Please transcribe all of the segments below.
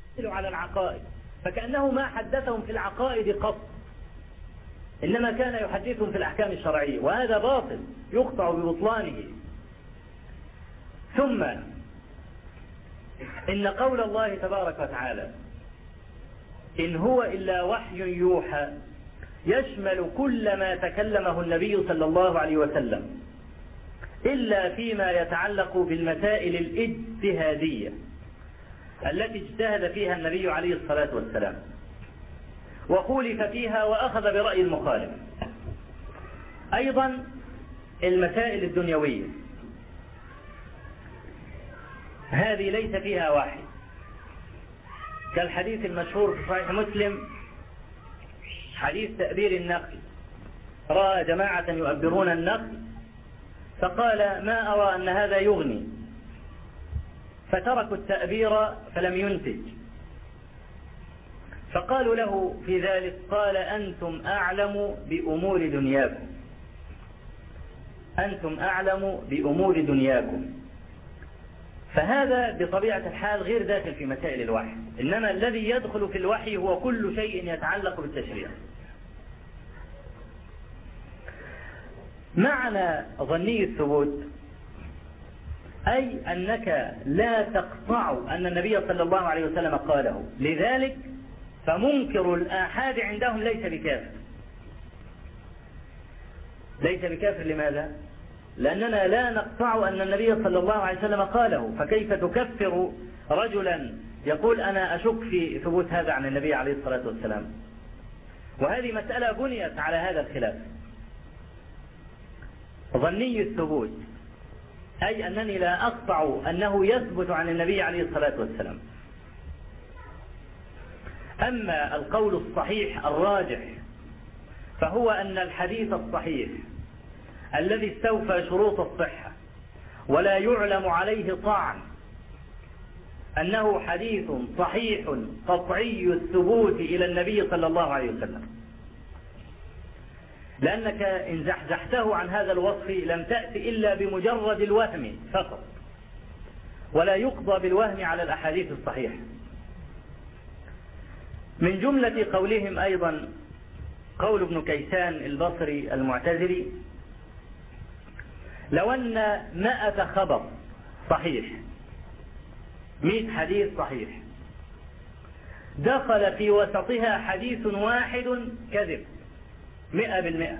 على العقائد، فكأنه ما حدثهم في العقائد قط، إنما كان يحدثهم في الأحكام الشرعية، وهذا باطل يقطع ببطلانه. ثم إن قول الله تبارك وتعالى إن هو إلا وحي يوحى يشمل كل ما تكلمه النبي صلى الله عليه وسلم إلا فيما يتعلق بالمسائل الاجتهادية التي اجتهد فيها النبي عليه الصلاة والسلام وخولف فيها وأخذ برأي المخالف. أيضا المسائل الدنيوية هذه ليس فيها وحي، كالحديث المشهور في صحيح مسلم حديث تأبير النخل، رأى جماعة يؤبرون النخل فقال ما أرى أن هذا يغني، فتركوا التأبير فلم ينتج، فقالوا له في ذلك قال أنتم أعلم بأمور دنياكم، أنتم أعلم بأمور دنياكم. فهذا بطبيعة الحال غير داخل في مسائل الوحي، إنما الذي يدخل في الوحي هو كل شيء يتعلق بالتشريع. معنى ظني الثبوت أي أنك لا تقطع أن النبي صلى الله عليه وسلم قاله، لذلك فمنكر الآحاد عندهم ليس بكافر. ليس بكافر لماذا؟ لأننا لا نقطع أن النبي صلى الله عليه وسلم قاله، فكيف تكفر رجلا يقول أنا أشك في ثبوت هذا عن النبي عليه الصلاة والسلام؟ وهذه مسألة بنيت على هذا الخلاف. ظني الثبوت أي أنني لا أقطع أنه يثبت عن النبي عليه الصلاة والسلام. أما القول الصحيح الراجح فهو أن الحديث الصحيح الذي استوفى شروط الصحة ولا يعلم عليه طعن أنه حديث صحيح قطعي الثبوت إلى النبي صلى الله عليه وسلم، لأنك إن زحزحته عن هذا الوصف لم تأتي إلا بمجرد الوهم فقط، ولا يقضى بالوهم على الأحاديث الصحيحة. من جملة قولهم أيضا قول ابن كيسان البصري المعتزلي لو أن 100 خبر صحيح 100 حديث صحيح دخل في وسطها حديث واحد كذب 100%،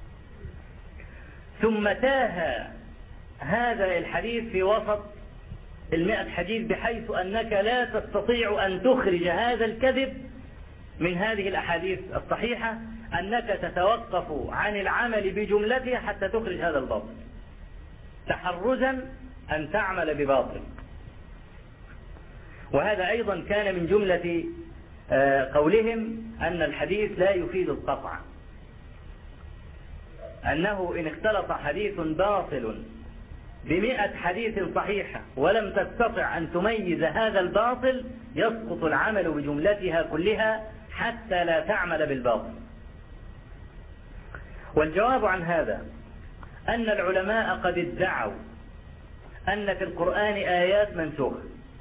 ثم تاه هذا الحديث في وسط 100 حديث بحيث أنك لا تستطيع أن تخرج هذا الكذب من هذه الأحاديث الصحيحة، أنك تتوقف عن العمل بجملتها حتى تخرج هذا الباطل تحرزا أن تعمل بباطل. وهذا أيضا كان من جملة قولهم أن الحديث لا يفيد القطع، أنه إن اختلط حديث باطل ب100 حديث صحيحة ولم تستطع أن تميز هذا الباطل يسقط العمل بجملتها كلها حتى لا تعمل بالباطل. والجواب عن هذا أن العلماء قد ادعوا أن في القرآن آيات منسوخة،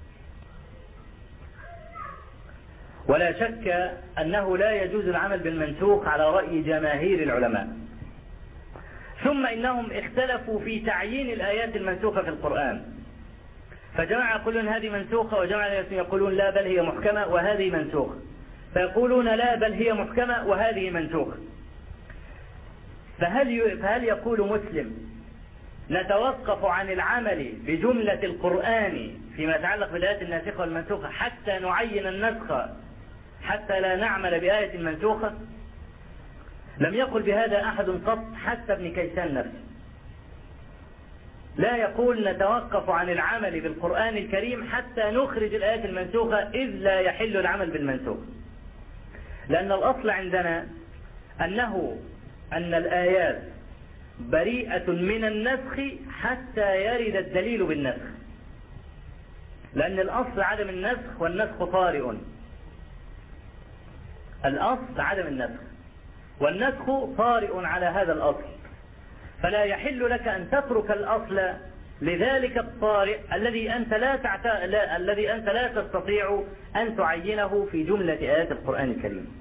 ولا شك أنه لا يجوز العمل بالمنسوخ على رأي جماهير العلماء. ثم إنهم اختلفوا في تعيين الآيات المنسوخة في القرآن، فجماعة يقولون هذه منسوخة، وجماعة يقولون لا بل هي محكمة وهذه منسوخة، فيقولون لا بل هي محكمة وهذه منسوخة. فهل يقول مسلم نتوقف عن العمل بجملة القرآن فيما يتعلق بالآيات الناسخة والمنسوخة حتى نعين النسخ حتى لا نعمل بآية منسوخة؟ لم يقل بهذا أحد قط، حتى ابن كيسان نفسه لا يقول نتوقف عن العمل بالقرآن الكريم حتى نخرج الآيات المنسوخة، إذ لا يحل العمل بالمنسوخ، لأن الأصل عندنا أن الآيات بريئة من النسخ حتى يرد الدليل بالنسخ، لأن الأصل عدم النسخ والنسخ طارئ. الأصل عدم النسخ والنسخ طارئ على هذا الأصل، فلا يحل لك أن تترك الأصل لذلك الطارئ الذي أنت لا تستطيع أن تعينه في جملة آيات القرآن الكريم.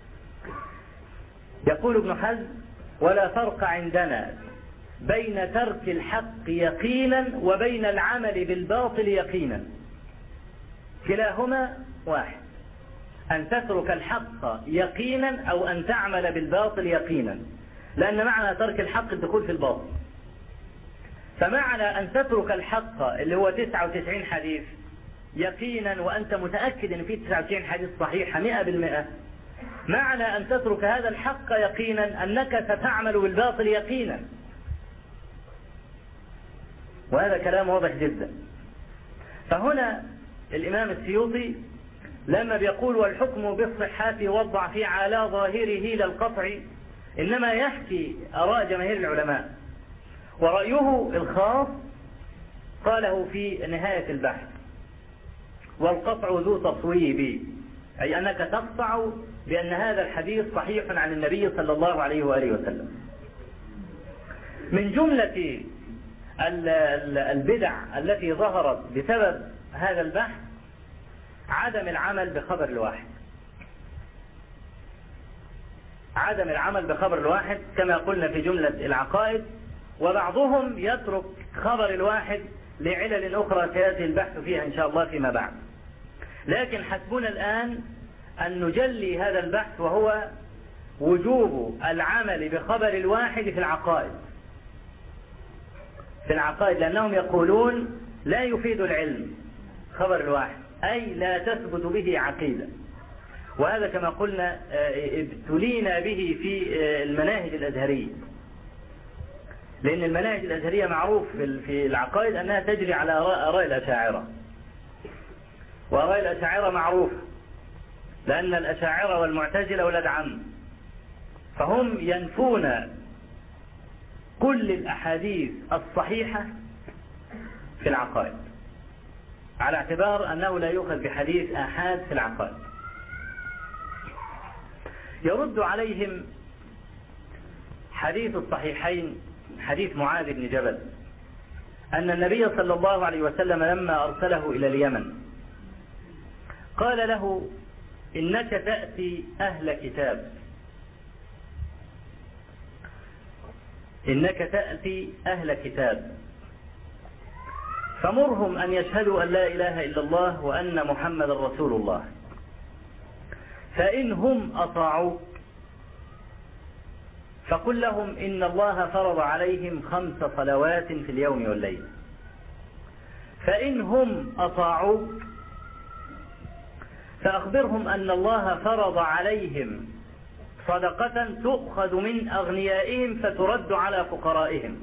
يقول ابن حزم: ولا فرق عندنا بين ترك الحق يقينا وبين العمل بالباطل يقينا، كلاهما واحد، أن تترك الحق يقينا أو أن تعمل بالباطل يقينا، لأن معنى ترك الحق الدخول في الباطل. فمعنى أن تترك الحق اللي هو 99 حديث يقينا وأنت متأكد أن فيه 99 حديث صحيحة 100%، معنى أن تترك هذا الحق يقينا أنك ستعمل بالباطل يقينا. وهذا كلام واضح جدا. فهنا الإمام السيوطي لما بيقول: والحكم بالصحة والضعف على ظاهره لا القطع، إنما يحكي آراء جماهير العلماء، ورأيه الخاص قاله في نهاية البحث: والقطع ذو تصويب، أي أنك تقطع بأن هذا الحديث صحيح عن النبي صلى الله عليه وآله وسلم. من جملة البدع التي ظهرت بسبب هذا البحث عدم العمل بخبر الواحد. عدم العمل بخبر الواحد كما قلنا في جملة العقائد، وبعضهم يترك خبر الواحد لعلل أخرى سيأتي البحث فيها إن شاء الله فيما بعد. لكن حسبنا الآن أن نجلي هذا البحث، وهو وجوب العمل بخبر الواحد في العقائد. في العقائد، لأنهم يقولون لا يفيد العلم خبر الواحد، أي لا تثبت به عقيدة. وهذا كما قلنا ابتلينا به في المناهج الأزهرية، لأن المناهج الأزهرية معروف في العقائد أنها تجري على آراء الأشاعرة، وآراء الأشاعرة معروفة، لأن الأشاعرة والمعتزلة أولاد عم، فهم ينفون كل الأحاديث الصحيحة في العقائد، على اعتبار أنه لا يؤخذ بحديث آحاد في العقائد. يرد عليهم حديث الصحيحين، حديث معاذ بن جبل، أن النبي صلى الله عليه وسلم لما أرسله إلى اليمن قال له: إنك تأتي أهل كتاب، إنك تأتي أهل كتاب، فمرهم أن يشهدوا أن لا إله إلا الله وأن محمد رسول الله، فإن هم أطاعوك فقل لهم إن الله فرض عليهم 5 صلوات في اليوم والليل، فإن هم أطاعوك فأخبرهم أن الله فرض عليهم صدقة تؤخذ من أغنيائهم فترد على فقرائهم،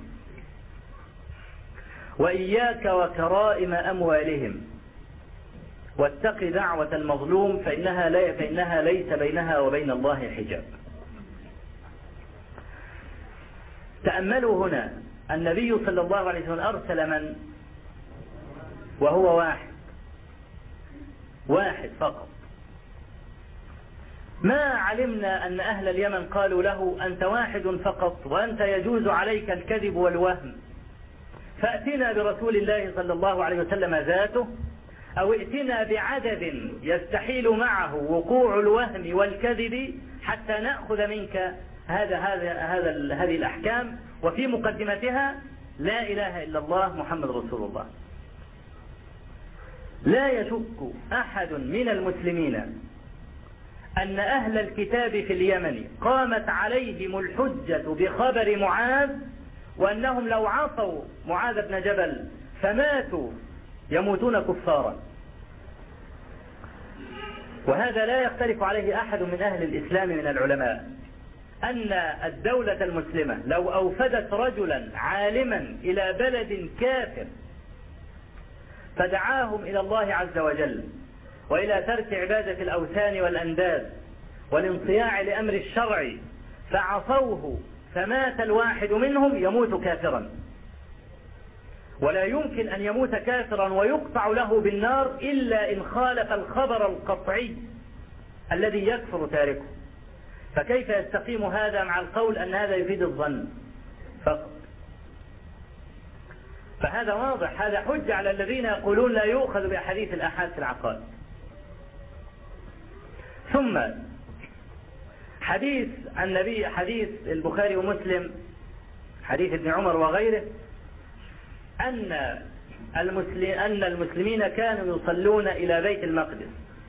وإياك وكرائم أموالهم، واتق دعوة المظلوم فإنها ليس بينها وبين الله حجاب. تأملوا هنا، النبي صلى الله عليه وسلم أرسل من؟ وهو واحد فقط. ما علمنا أن أهل اليمن قالوا له: أنت واحد فقط وأنت يجوز عليك الكذب والوهم، فأتنا برسول الله صلى الله عليه وسلم ذاته، أو ائتنا بعدد يستحيل معه وقوع الوهم والكذب حتى نأخذ منك هذه الأحكام، وفي مقدمتها لا إله إلا الله محمد رسول الله. لا يشك أحد من المسلمين أن أهل الكتاب في اليمن قامت عليهم الحجة بخبر معاذ، وأنهم لو عصوا معاذ بن جبل فماتوا يموتون كفارا. وهذا لا يختلف عليه أحد من أهل الإسلام من العلماء، أن الدولة المسلمة لو أوفدت رجلا عالما إلى بلد كافر فدعاهم إلى الله عز وجل وإلى ترك عبادة الأوثان والأنداد والانصياع لأمر الشرع، فعصوه فمات الواحد منهم، يموت كافرا. ولا يمكن أن يموت كافرا ويقطع له بالنار إلا إن خالف الخبر القطعي الذي يكفر تاركه. فكيف يستقيم هذا مع القول أن هذا يفيد الظن فقط؟ فهذا واضح، هذا حجة على الذين يقولون لا يؤخذ بأحاديث الآحاد في العقائد. ثم حديث النبي، حديث البخاري ومسلم، حديث ابن عمر وغيره، أن المسلمين كانوا يصلون إلى بيت المقدس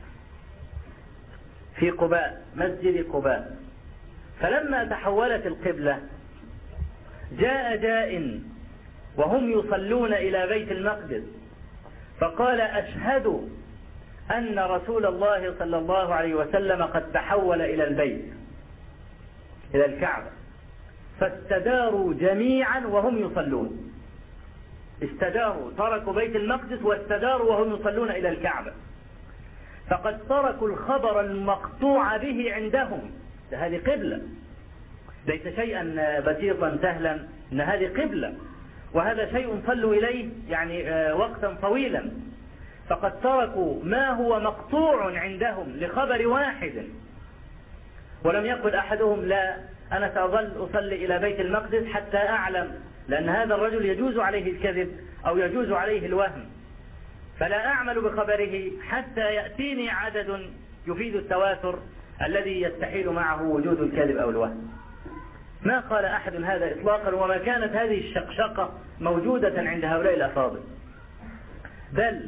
في قباء، مسجد قباء، فلما تحولت القبلة جاء جاء وهم يصلون إلى بيت المقدس فقال: أشهد أن رسول الله صلى الله عليه وسلم قد تحول إلى البيت، إلى الكعبة. فاستداروا جميعا وهم يصلون، استداروا، تركوا بيت المقدس واستداروا وهم يصلون إلى الكعبة، فقد تركوا الخبر المقطوع به عندهم. هذه قبلة، ليس شيئا بسيطا سهلا، إن هذه قبلة وهذا شيء صلوا إليه يعني وقتا طويلا، فقد تركوا ما هو مقطوع عندهم لخبر واحد. ولم يقل أحدهم: لا، أنا سأظل أصلي إلى بيت المقدس حتى أعلم، لأن هذا الرجل يجوز عليه الكذب أو يجوز عليه الوهم، فلا أعمل بخبره حتى يأتيني عدد يفيد التواتر الذي يستحيل معه وجود الكذب أو الوهم. ما قال أحد هذا إطلاقا، وما كانت هذه الشقشقة موجودة عند هؤلاء الأفاضل. بل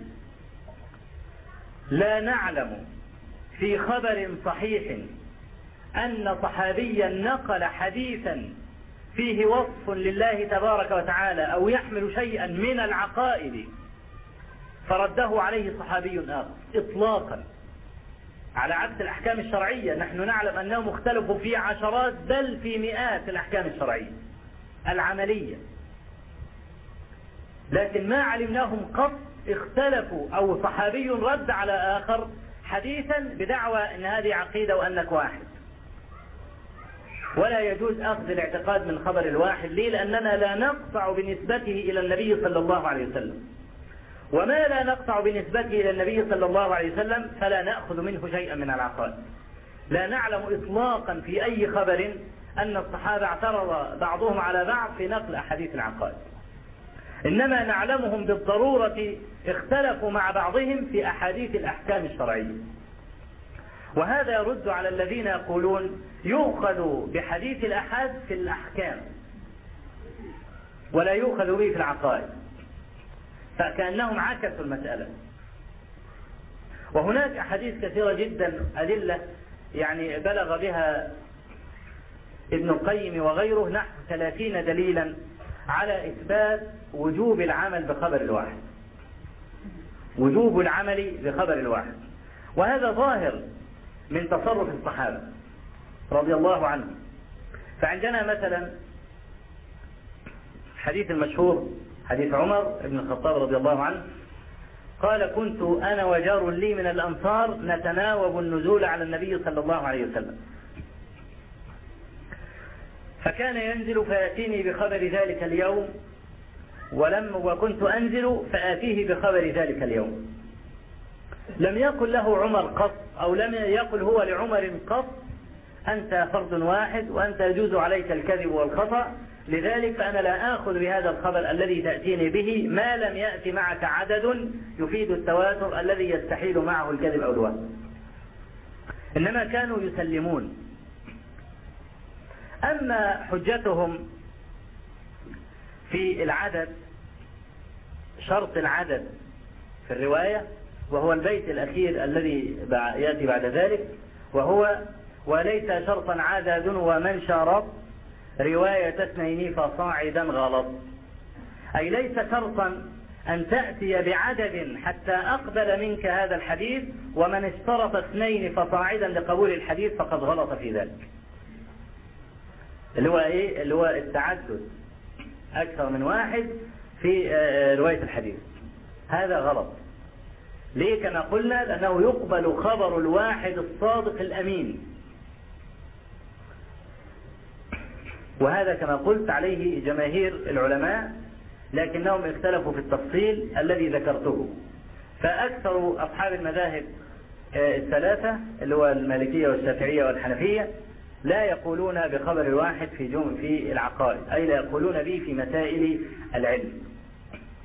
لا نعلم في خبر صحيح أن صحابيا نقل حديثا فيه وصف لله تبارك وتعالى أو يحمل شيئا من العقائد فرده عليه صحابي آخر إطلاقا، على عكس الأحكام الشرعية. نحن نعلم أنهم اختلفوا في عشرات بل في مئات الأحكام الشرعية العملية، لكن ما علمناهم قط اختلفوا أو صحابي رد على آخر حديثا بدعوى أن هذه عقيدة وأنك واحد. ولا يجوز أخذ الاعتقاد من خبر الواحد. ليه؟ لأننا لا نقطع بنسبته إلى النبي صلى الله عليه وسلم، وما لا نقطع بنسبته إلى النبي صلى الله عليه وسلم فلا نأخذ منه شيئا من العقائد. لا نعلم إطلاقا في أي خبر أن الصحابة اعترض بعضهم على بعض في نقل أحاديث العقائد، إنما نعلمهم بالضرورة اختلفوا مع بعضهم في أحاديث الأحكام الشرعية. وهذا يرد على الذين يقولون يؤخذ بحديث الأحاد في الأحكام ولا يؤخذ به في العقائد، فكأنهم عكسوا المسألة. وهناك أحاديث كثيرة جدا أدلة يعني بلغ بها ابن القيم وغيره نحو 30 دليلا على إثبات وجوب العمل بخبر الواحد، وجوب العمل بخبر الواحد. وهذا ظاهر من تصرف الصحابة رضي الله عنهم. فعندنا مثلا حديث المشهور حديث عمر بن الخطاب رضي الله عنه قال: كنت أنا وجار لي من الأنصار نتناوب النزول على النبي صلى الله عليه وسلم، فكان ينزل فيأتيني بخبر ذلك اليوم وكنت أنزل فآتيه بخبر ذلك اليوم. لم يقل له عمر قط أو لم يقل هو لعمر قط: أنت فرد واحد وأنت يجوز عليك الكذب والخطأ، لذلك فأنا لا آخذ بهذا الخبر الذي تأتيني به ما لم يأتي معك عدد يفيد التواتر الذي يستحيل معه الكذب أو الوهم. إنما كانوا يسلمون. أما حجتهم في العدد، شرط العدد في الرواية وهو البيت الأخير الذي يأتي بعد ذلك، وهو: وليس شرطا عدد ومن شرط رواية اثنين فصاعدا غلط. أي ليس شرطا أن تأتي بعدد حتى أقبل منك هذا الحديث، ومن اشترط اثنين فصاعدا لقبول الحديث فقد غلط في ذلك. اللي هو إيه؟ اللي هو التعدد، أكثر من واحد في رواية الحديث، هذا غلط. ليه؟ كما قلنا لأنه يقبل خبر الواحد الصادق الأمين، وهذا كما قلت عليه جماهير العلماء، لكنهم اختلفوا في التفصيل الذي ذكرته. فأكثر أصحاب المذاهب الثلاثة اللي هو المالكية والشافعية والحنفية لا يقولون بخبر الواحد في العقائد، أي لا يقولون به في مسائل العلم.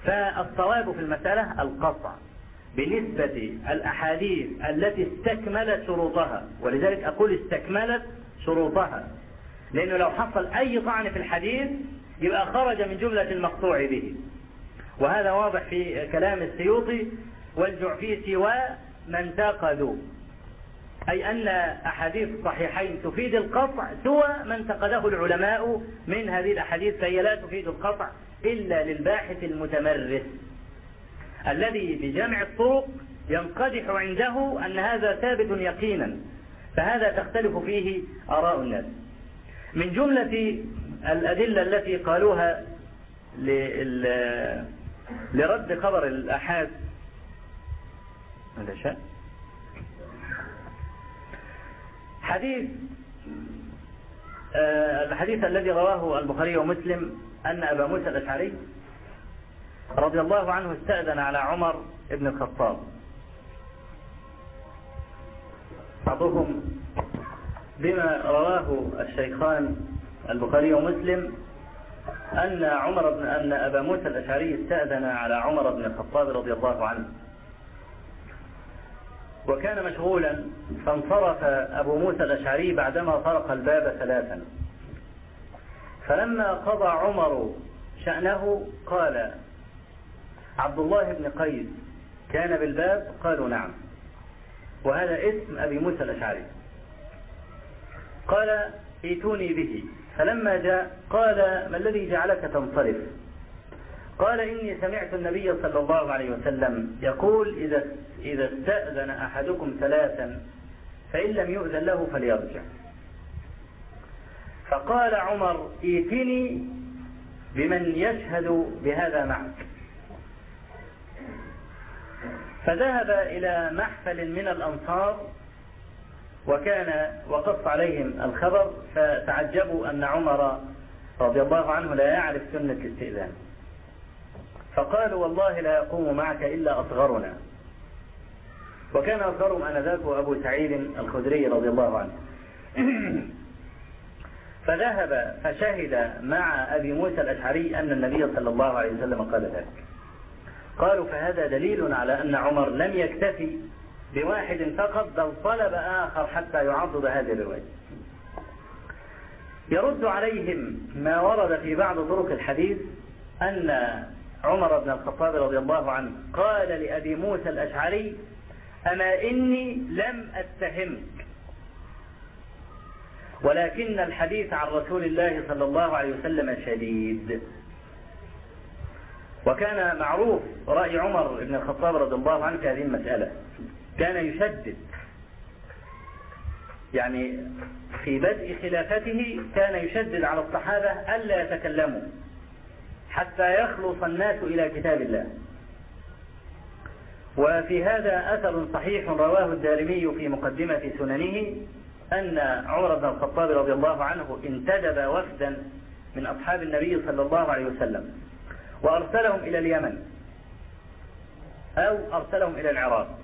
فالصواب في المسألة القطع بنسبة الأحاديث التي استكملت شروطها، ولذلك أقول استكملت شروطها، لأنه لو حصل أي طعن في الحديث يبقى خرج من جملة المقطوع به، وهذا واضح في كلام السيوطي والجعفيسي ومن انتقدوا، أي أن أحاديث الصحيحين تفيد القطع سوى ما انتقده العلماء من هذه الأحاديث، فهي لا تفيد القطع إلا للباحث المتمرس الذي بجمع الطرق ينقدح عنده أن هذا ثابت يقينا، فهذا تختلف فيه آراء الناس. من جملة الأدلة التي قالوها لرد خبر الآحاد الحديث الذي رواه البخاري ومسلم أن أبا موسى الأشعري رضي الله عنه استأذن على عمر بن الخطاب. بعضهم بما رواه الشيخان البخاري ومسلم أن أبا موسى الأشعري استأذن على عمر بن الخطاب رضي الله عنه، وكان مشغولا، فانصرف أبو موسى الأشعري بعدما طرق الباب ثلاثا، فلما قضى عمر شأنه قال: عبد الله بن قيس كان بالباب؟ قالوا: نعم. وهذا اسم أبي موسى الأشعري. قال: ائتوني به. فلما جاء قال: ما الذي جعلك تنصرف؟ قال: إني سمعت النبي صلى الله عليه وسلم يقول: إذا استأذن أحدكم ثلاثا فإن لم يؤذن له فليرجع. فقال عمر: ائتني بمن يشهد بهذا معك. فذهب إلى محفل من الأنصار وقص عليهم الخبر، فتعجبوا أن عمر رضي الله عنه لا يعرف سنة الاستئذان، فقالوا: والله لا يقوم معك إلا أصغرنا. وكان أصغرهم آنذاك أبو سعيد الخدري رضي الله عنه. فذهب فشهد مع أبي موسى الأشعري أن النبي صلى الله عليه وسلم قال ذلك. قالوا: فهذا دليل على أن عمر لم يكتفي بواحد فقط، بل طلب آخر حتى يعضد هذه الرواية. يرد عليهم ما ورد في بعض طرق الحديث أن عمر بن الخطاب رضي الله عنه قال لأبي موسى الأشعري: أما إني لم أتهمك، ولكن الحديث عن رسول الله صلى الله عليه وسلم شديد. وكان معروف رأي عمر بن الخطاب رضي الله عنه في هذه المسألة، كان يشدد، يعني في بدء خلافته كان يشدد على الصحابة ألا يتكلموا حتى يخلص الناس إلى كتاب الله. وفي هذا أثر صحيح رواه الدارمي في مقدمة سننه أن عمر بن الخطاب رضي الله عنه انتدب وفدا من أصحاب النبي صلى الله عليه وسلم وأرسلهم إلى اليمن أو أرسلهم إلى العراق،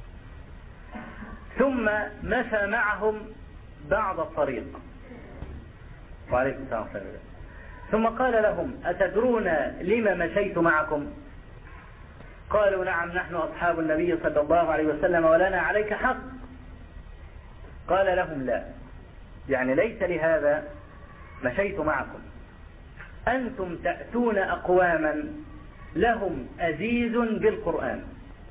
ثم مشى معهم بعض الطريق، وعليكم السلام ورحمة الله، ثم قال لهم: أتدرون لما مشيت معكم؟ قالوا: نعم، نحن أصحاب النبي صلى الله عليه وسلم ولنا عليك حق. قال لهم: لا، يعني ليس لهذا مشيت معكم، أنتم تأتون أقواما لهم أزيز بالقرآن،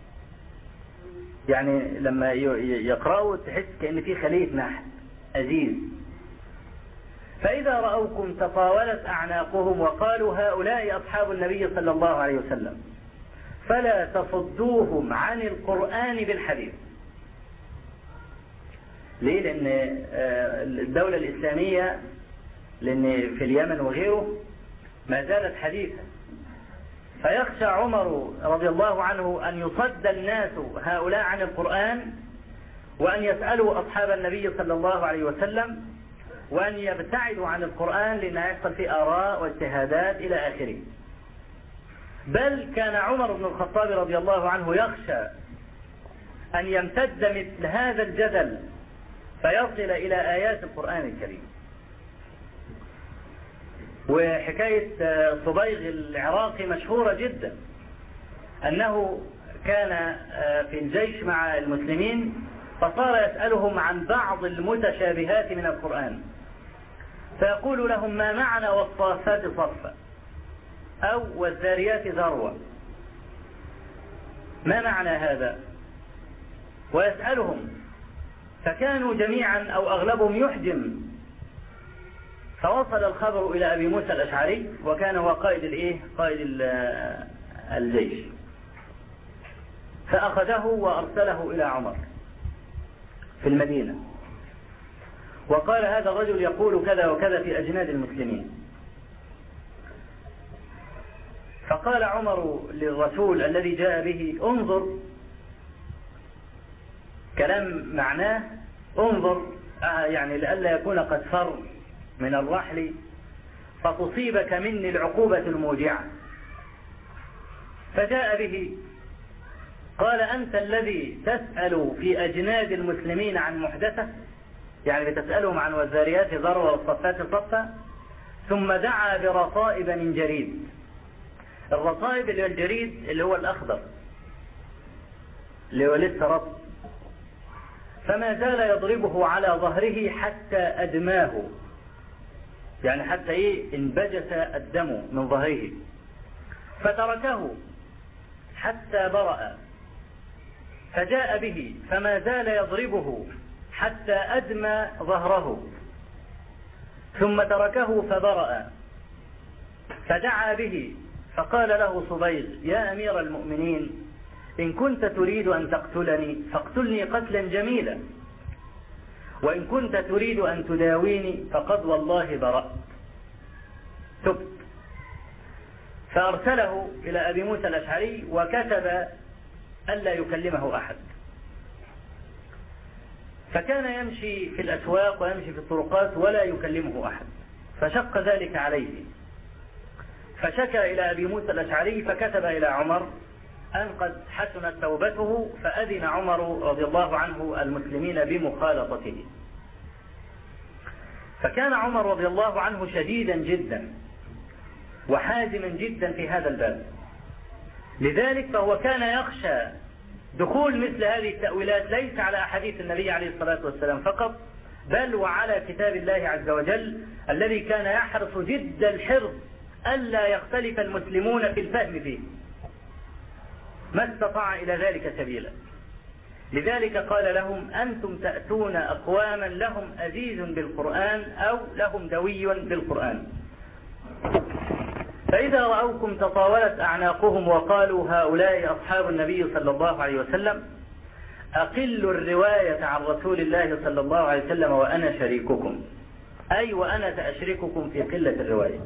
يعني لما يقرأوا تحس كأن في خلية نحل أزيز، فإذا رأوكم تطاولت أعناقهم وقالوا: هؤلاء أصحاب النبي صلى الله عليه وسلم، فلا تصدوهم عن القرآن بالحديث. ليه؟ لأن الدولة الإسلامية، لأن في اليمن وغيره ما زالت حديثة، فيخشى عمر رضي الله عنه أن يصد الناس هؤلاء عن القرآن، وأن يسألوا أصحاب النبي صلى الله عليه وسلم، وأن يبتعدوا عن القرآن لأنه يحصل فيه آراء واجتهادات إلى آخره. بل كان عمر بن الخطاب رضي الله عنه يخشى أن يمتد مثل هذا الجدل فيصل إلى آيات القرآن الكريم. وحكاية صبيغ العراقي مشهورة جدا، أنه كان في الجيش مع المسلمين، فصار يسألهم عن بعض المتشابهات من القرآن، فيقول لهم: ما معنى والصافات صفا، أو والذاريات ذروة، ما معنى هذا؟ ويسألهم، فكانوا جميعا أو أغلبهم يحجم. فوصل الخبر إلى أبي موسى الأشعري، وكان هو قائد الجيش، فأخذه وأرسله إلى عمر في المدينة، وقال: هذا الرجل يقول كذا وكذا في أجناد المسلمين. فقال عمر للرسول الذي جاء به: انظر، كلام معناه انظر، يعني لئلا يكون قد فر من الرحل فتصيبك مني العقوبة الموجعة. فجاء به، قال: أنت الذي تسأل في أجناد المسلمين عن محدثة، يعني بتسألهم عن والذاريات ذروة والصفات صفا. ثم دعا برطائب من جريد. الرطائب اللي هو الجريد اللي هو الأخضر اللي هو لسه رطب، فما زال يضربه على ظهره حتى أدماه، يعني حتى انبجس الدم من ظهره، فتركه حتى برأ، فجاء به فما زال يضربه حتى أدمى ظهره، ثم تركه فبرأ، فدعا به فقال له صبيغ: يا أمير المؤمنين، إن كنت تريد أن تقتلني فاقتلني قتلا جميلا، وإن كنت تريد أن تداويني فقد والله برأت، تبت. فأرسله إلى أبي موسى الأشعري وكتب ألا يكلمه أحد. فكان يمشي في الأسواق ويمشي في الطرقات ولا يكلمه أحد، فشق ذلك عليه، فشكى إلى أبي موسى الأشعري فكتب إلى عمر أن قد حسنت توبته، فأذن عمر رضي الله عنه المسلمين بمخالطته. فكان عمر رضي الله عنه شديدا جدا وحازما جدا في هذا الباب، لذلك فهو كان يخشى دخول مثل هذه التأويلات ليس على أحاديث النبي عليه الصلاة والسلام فقط، بل وعلى كتاب الله عز وجل الذي كان يحرص جد الحرص ألا يختلف المسلمون في الفهم فيه، ما استطاع إلى ذلك سبيلا. لذلك قال لهم: أنتم تأتون أقواما لهم أزيز بالقرآن أو لهم دوي بالقرآن، فإذا رأوكم تطاولت أعناقهم وقالوا هؤلاء أصحاب النبي صلى الله عليه وسلم، أقلوا الرواية عن رسول الله صلى الله عليه وسلم وأنا شريككم، أي وأنا سأشرككم في قلة الرواية.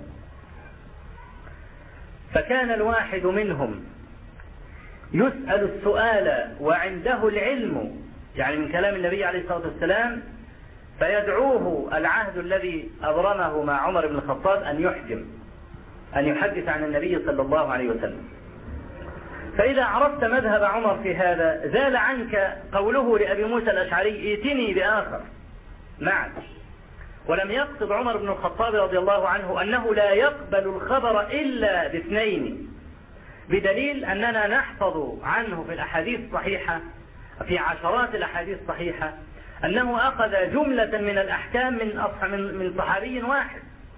فكان الواحد منهم يسأل السؤال وعنده العلم، يعني من كلام النبي عليه الصلاة والسلام، فيدعوه العهد الذي أبرمه مع عمر بن الخطاب أن يحجم، أن يحدث عن النبي صلى الله عليه وسلم. فإذا عرفت مذهب عمر في هذا زال عنك قوله لأبي موسى الأشعري: ائتني بآخر معك. ولم يقصد عمر بن الخطاب رضي الله عنه أنه لا يقبل الخبر إلا باثنين، بدليل أننا نحفظ عنه في الأحاديث الصحيحة، في عشرات الأحاديث الصحيحة، أنه أخذ جملة من الأحكام من صحابي واحد،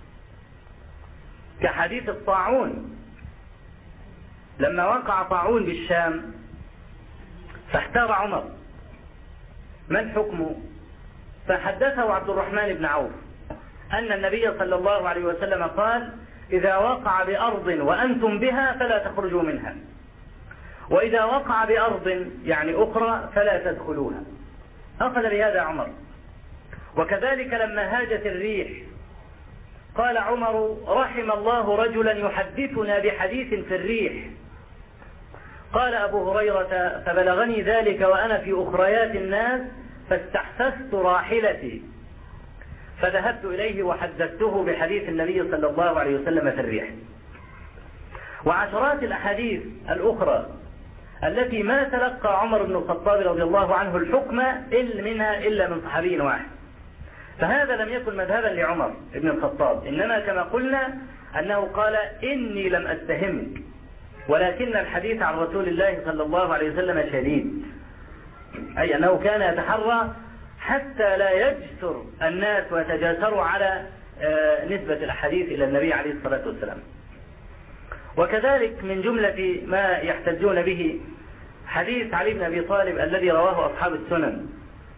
كحديث الطاعون. لما وقع طاعون بالشام فاحتار عمر ما الحكم، فحدثه عبد الرحمن بن عوف أن النبي صلى الله عليه وسلم قال: إذا وقع بأرض وأنتم بها فلا تخرجوا منها، وإذا وقع بأرض يعني أخرى فلا تدخلوها. أخذ بهذا عمر. وكذلك لما هاجت الريح قال عمر: رحم الله رجلا يحدثنا بحديث في الريح. قال أبو هريرة: فبلغني ذلك وأنا في أخريات الناس فاستحسست راحلتي فذهبت إليه وحدثته بحديث النبي صلى الله عليه وسلم في الريح. وعشرات الأحاديث الأخرى التي ما تلقى عمر بن الخطاب رضي الله عنه الحكم منها إلا من صحابي واحد. فهذا لم يكن مذهبا لعمر بن الخطاب، إنما كما قلنا أنه قال: إني لم أتهمك، ولكن الحديث عن رسول الله صلى الله عليه وسلم شديد، أي أنه كان يتحرى حتى لا يجسر الناس ويتجاسروا على نسبة الأحاديث إلى النبي عليه الصلاة والسلام. وكذلك من جملة ما يحتجون به حديث علي بن أبي طالب الذي رواه أصحاب السنن.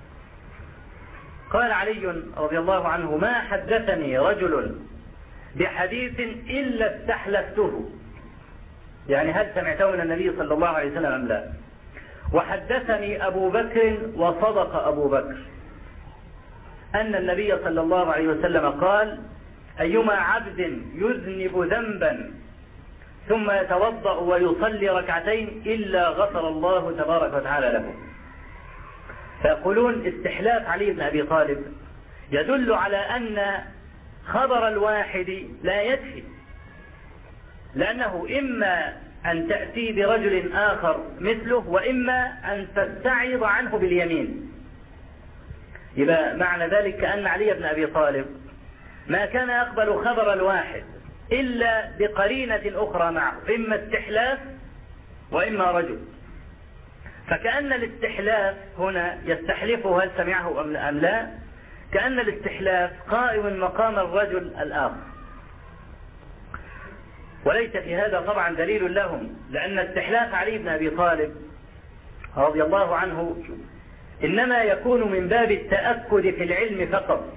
قال علي رضي الله عنه: ما حدثني رجل بحديث إلا استحلفته، يعني هل سمعته من النبي صلى الله عليه وسلم أم لا؟ وحدثني أبو بكر وصدق أبو بكر أن النبي صلى الله عليه وسلم قال: أيما عبد يذنب ذنبا ثم يتوضأ ويصلي ركعتين إلا غفر الله تبارك وتعالى له. فيقولون استحلاف علي بن أبي طالب يدل على أن خبر الواحد لا يكفي، لأنه إما أن تأتي برجل آخر مثله وإما أن تستعيض عنه باليمين. يبقى معنى ذلك كأن علي بن أبي طالب ما كان يقبل خبر الواحد إلا بقرينة أخرى معه، إما استحلاف وإما رجل. فكأن الاستحلاف هنا يستحلفه هل سمعه أم لا، كأن الاستحلاف قائم مقام الرجل الآخر. وليس في هذا طبعا دليل لهم، لأن استحلاف علي بن أبي طالب رضي الله عنه إنما يكون من باب التأكد في العلم فقط،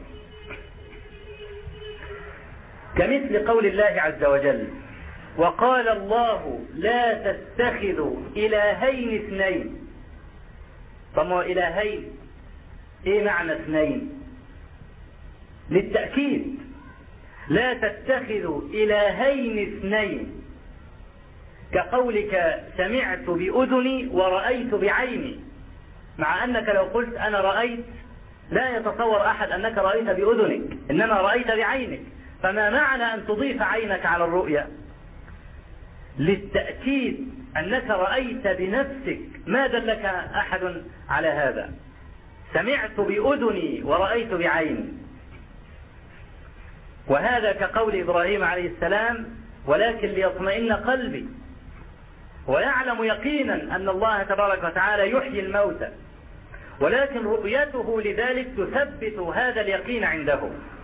كمثل قول الله عز وجل: وقال الله لا تتخذوا إلهين اثنين. طب إلهين إيه معنى اثنين؟ للتأكيد، لا تتخذوا إلهين اثنين، كقولك سمعت بأذني ورأيت بعيني، مع أنك لو قلت أنا رأيت لا يتصور أحد أنك رأيت بأذنك، إنما رأيت بعينك. فما معنى أن تضيف عينك على الرؤية؟ للتأكيد أنك رأيت بنفسك، ما دلك أحد على هذا؟ سمعت بأذني ورأيت بعيني. وهذا كقول إبراهيم عليه السلام: ولكن ليطمئن قلبي، ويعلم يقينا أن الله تبارك وتعالى يحيي الموتى، ولكن رؤيته لذلك تثبت هذا اليقين عنده.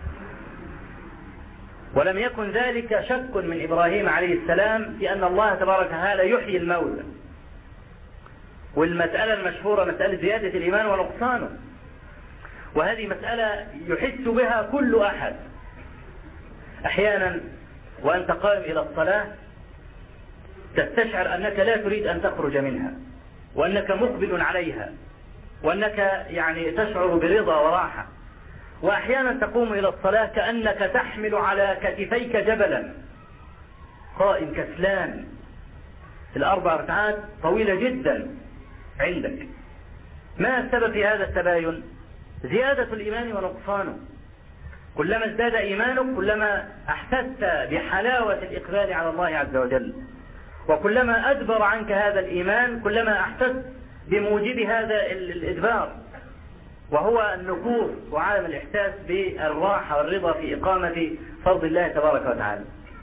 ولم يكن ذلك شك من إبراهيم عليه السلام في أن الله تبارك وتعالى يحيي الموتى. والمسألة المشهورة مسألة زيادة الإيمان ونقصانه، وهذه مسألة يحس بها كل أحد. أحيانا وأنت قائم إلى الصلاة تستشعر أنك لا تريد أن تخرج منها، وأنك مقبل عليها، وأنك يعني تشعر برضا وراحة. وأحيانا تقوم إلى الصلاة كأنك تحمل على كتفيك جبلا، قائم كسلان. الأربع ركعات طويلة جدا عندك. ما السبب في هذا التباين؟ زيادة الإيمان ونقصانه. كلما ازداد إيمانك كلما أحسست بحلاوة الإقبال على الله عز وجل، وكلما أدبر عنك هذا الإيمان كلما أحسست بموجب هذا الإدبار، وهو النفوذ وعالم الإحساس بالراحة والرضا في إقامة فرض الله تبارك وتعالى.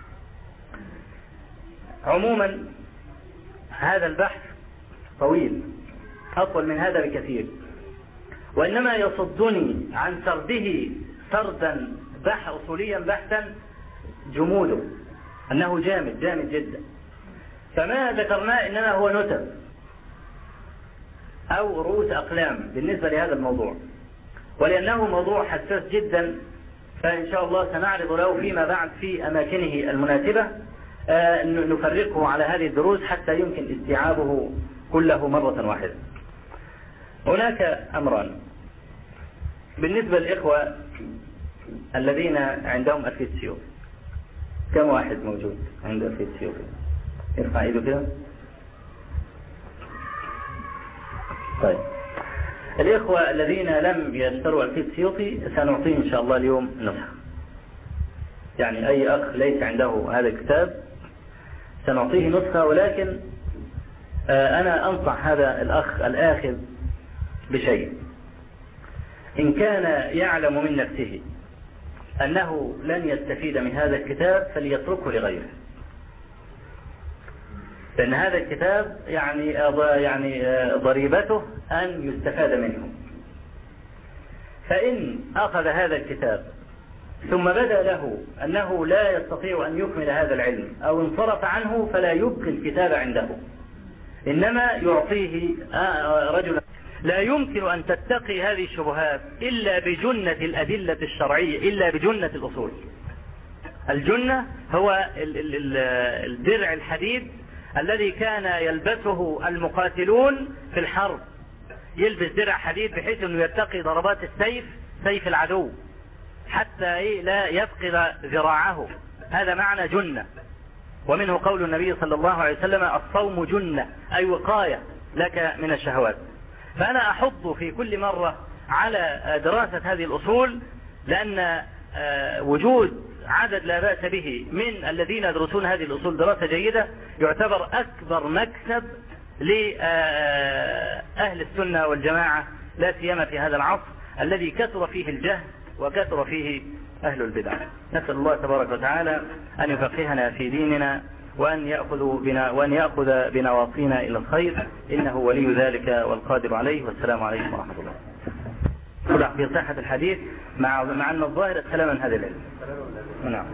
عموما هذا البحث طويل أطول من هذا بكثير، وإنما يصدني عن سرده سردا أصوليا بحثا جموده، أنه جامد جدا. فما ذكرناه إنما هو نتب أو رؤوس أقلام بالنسبة لهذا الموضوع، ولأنه موضوع حساس جدا فإن شاء الله سنعرض له فيما بعد في أماكنه المناسبة، نفرقه على هذه الدروس حتى يمكن استيعابه كله مرة واحدة. هناك أمران بالنسبة للإخوة الذين عندهم ألفية سيوف. كم واحد موجود عنده ألفية سيوف؟ ارفع ايده كده. طيب، الإخوة الذين لم يشتروا ألفية سيوطي سنعطيه إن شاء الله اليوم نسخة. يعني أي أخ ليس عنده هذا الكتاب سنعطيه نسخة، ولكن أنا أنصح هذا الأخ الآخذ بشيء: إن كان يعلم من نفسه أنه لن يستفيد من هذا الكتاب فليتركه لغيره. لأن هذا الكتاب يعني ضريبته أن يستفاد منه. فإن أخذ هذا الكتاب ثم بدا له أنه لا يستطيع أن يكمل هذا العلم أو انصرف عنه فلا يبقي الكتاب عنده، إنما يعطيه رجلا. لا يمكن أن تتقي هذه الشبهات إلا بجنة الأدلة الشرعية، إلا بجنة الأصول. الجنة هو الدرع الحديد الذي كان يلبسه المقاتلون في الحرب، يلبس درع حديد بحيث أنه يتقي ضربات السيف، سيف العدو، حتى لا يفقد ذراعه. هذا معنى جنة. ومنه قول النبي صلى الله عليه وسلم: الصوم جنة، أي وقاية لك من الشهوات. فأنا أحض في كل مرة على دراسة هذه الأصول، لأن وجود عدد لا بأس به من الذين يدرسون هذه الأصول دراسة جيدة يعتبر أكبر مكسب لأهل السنة والجماعة، لا سيما في هذا العصر الذي كثر فيه الجهل وكثر فيه أهل البدع. نسأل الله تبارك وتعالى أن يفقهنا في ديننا وأن يأخذ بنواصينا إلى الخير، إنه ولي ذلك والقادر عليه. والسلام عليكم ورحمة الله. في صحة الحديث مع أن الظاهر السلام من هذا العلم. نعم.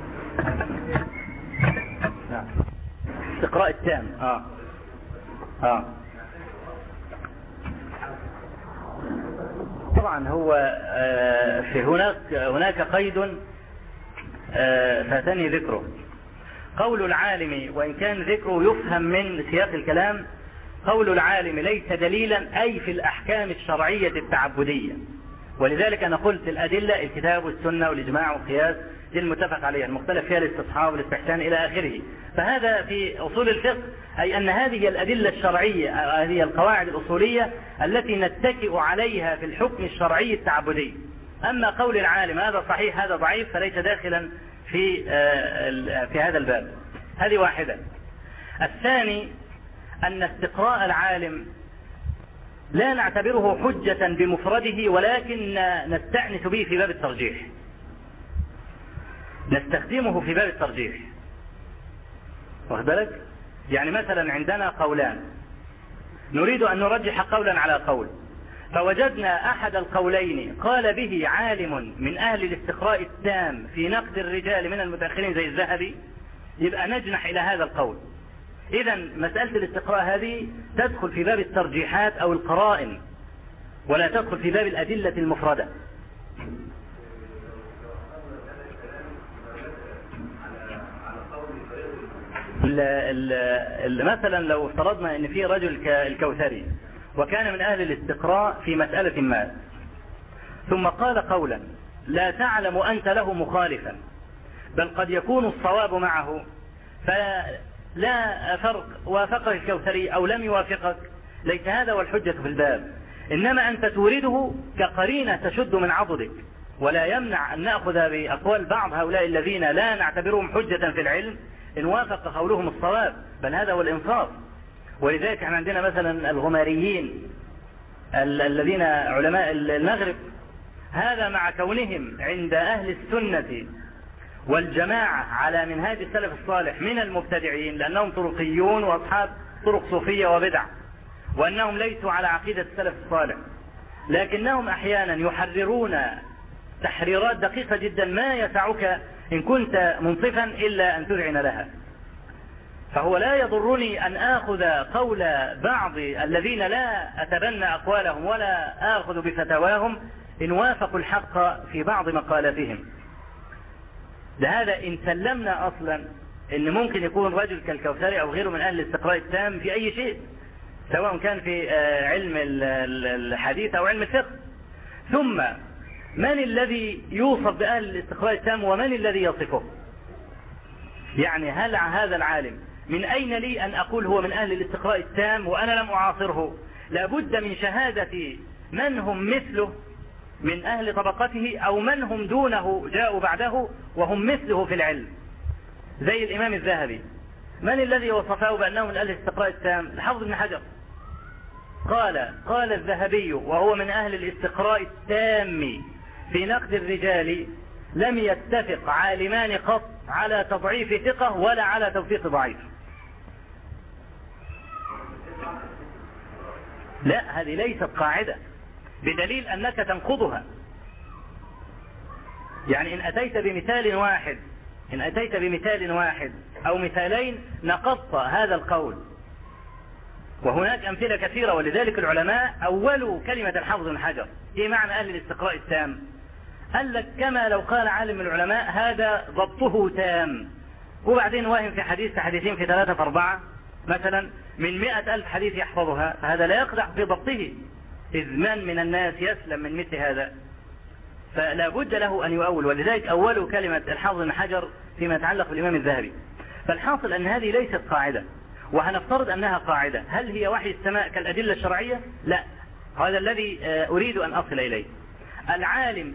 استقراء التام. طبعا هو في هناك قيد فاتني ذكره. قول العالم، وإن كان ذكره يفهم من سياق الكلام، قول العالم ليس دليلا أي في الأحكام الشرعية التعبدية. ولذلك أنا قلت الأدلة الكتاب والسنة والإجماع والقياس دي المتفق عليها، المختلف فيها الاستصحاب والاستحسان إلى آخره. فهذا في أصول الفقه، أي أن هذه الأدلة الشرعية، هذه القواعد الأصولية التي نتكئ عليها في الحكم الشرعي التعبدي. أما قول العالم هذا صحيح هذا ضعيف فليس داخلا في هذا الباب. هذه واحدة. الثاني أن استقراء العالم لا نعتبره حجة بمفرده، ولكن نستأنس به في باب الترجيح، نستخدمه في باب الترجيح. واخد بالك؟ يعني مثلا عندنا قولان نريد أن نرجح قولا على قول، فوجدنا أحد القولين قال به عالم من أهل الاستقراء التام في نقد الرجال من المتأخرين زي الذهبي، يبقى نجنح إلى هذا القول. إذن مسألة الاستقراء هذه تدخل في باب الترجيحات أو القرائن، ولا تدخل في باب الأدلة المفردة. مثلا لو افترضنا ان في رجل كالكوثري وكان من اهل الاستقراء في مسألة ما، ثم قال قولا لا تعلم انت له مخالفا، بل قد يكون الصواب معه، فلا فرق وافقك الكوثري او لم يوافقك، ليس هذا والحجة في الباب، انما انت تورده كقرينة تشد من عضدك. ولا يمنع ان نأخذ باقوال بعض هؤلاء الذين لا نعتبرهم حجة في العلم إن وافق قولهم الصواب، بل هذا هو الإنصاف. ولذلك احنا عندنا مثلا الغماريين الذين علماء المغرب، هذا مع كونهم عند أهل السنة والجماعة على منهاج السلف الصالح من المبتدعين، لأنهم طرقيون وأصحاب طرق صوفية وبدع، وأنهم ليسوا على عقيدة السلف الصالح، لكنهم أحيانا يحررون تحريرات دقيقة جدا ما يسعك إن كنت منصفا إلا أن تذعن لها. فهو لا يضرني أن آخذ قول بعض الذين لا أتبنى أقوالهم ولا آخذ بفتواهم إن وافقوا الحق في بعض مقالاتهم. لهذا إن سلمنا أصلا إن ممكن يكون رجل كالكوثري أو غيره من أهل الاستقراء التام في أي شيء، سواء كان في علم الحديث أو علم الفقه، ثم من الذي يوصف بأهل الاستقراء التام ومن الذي يصفه؟ يعني هل هذا العالم من أين لي أن أقول هو من أهل الاستقراء التام وأنا لم أعاصره؟ لابد من شهادة من هم مثله من أهل طبقته أو من هم دونه جاءوا بعده وهم مثله في العلم، زي الإمام الذهبي. من الذي وصفه بأنه من أهل الاستقراء التام؟ الحافظ بن حجر قال الذهبي وهو من أهل الاستقراء التام في نقد الرجال لم يتفق عالمان قط على تضعيف ثقة ولا على توثيق ضعيف. لا، هذه ليست قاعدة، بدليل أنك تنقضها. يعني إن أتيت بمثال واحد أو مثالين نقضت هذا القول. وهناك أمثلة كثيرة، ولذلك العلماء أولوا كلمة الحافظ بن حجر. إيه معنى أهل الاستقراء التام؟ قال لك كما لو قال عالم من العلماء هذا ضبطه تام، وبعدين واهم في حديث، في حديثين، في 3، في 4 مثلا من 100,000 حديث يحفظها، فهذا لا يقدح في ضبطه، إذ من الناس يسلم من مثل هذا؟ فلا بد له أن يؤول، ولذلك أولوا كلمة الحافظ بن حجر فيما يتعلق بالإمام الذهبي. فالحاصل أن هذه ليست قاعدة، وهنفترض أنها قاعدة. هل هي وحي السماء كالأدلة الشرعية؟ لا، هذا الذي أريد أن أصل إليه. العالم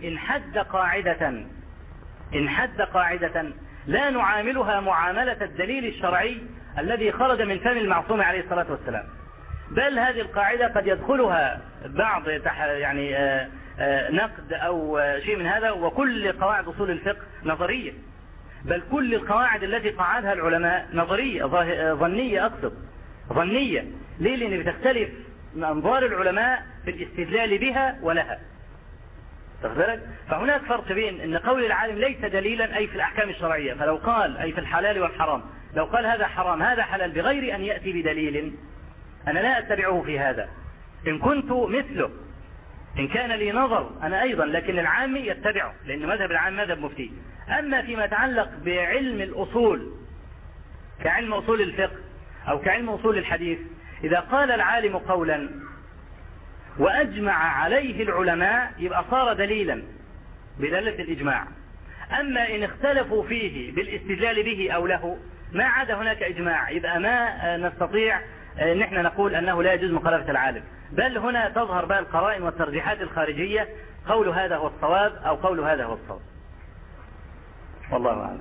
إن حد قاعدة لا نعاملها معاملة الدليل الشرعي الذي خرج من فم المعصوم عليه الصلاة والسلام، بل هذه القاعدة قد يدخلها بعض يعني نقد أو شيء من هذا. وكل قواعد أصول الفقه نظرية، بل كل القواعد التي قعدها العلماء نظرية، ظنية، أقصد ظنية. ليه؟ لأن بتختلف أنظار العلماء في الاستدلال بها ولها. فهناك فرق بين أن قول العالم ليس دليلا أي في الأحكام الشرعية، فلو قال أي في الحلال والحرام، لو قال هذا حرام هذا حلال بغير أن يأتي بدليل، أنا لا أتبعه في هذا. إن كنت مثله، إن كان لي نظر أنا أيضا، لكن العام يتبعه، لأن مذهب العام مذهب مفتي. أما فيما يتعلق بعلم الأصول كعلم أصول الفقه أو كعلم أصول الحديث، إذا قال العالم قولا وأجمع عليه العلماء يبقى صار دليلا بدلالة الإجماع. أما إن اختلفوا فيه بالاستدلال به أو له ما عاد هناك إجماع، يبقى ما نستطيع ان احنا نقول انه لا يجوز مخالفة العالم، بل هنا تظهر بقى القرائن والترجيحات الخارجية، قول هذا هو الصواب او قول هذا هو الصواب. والله اعلم.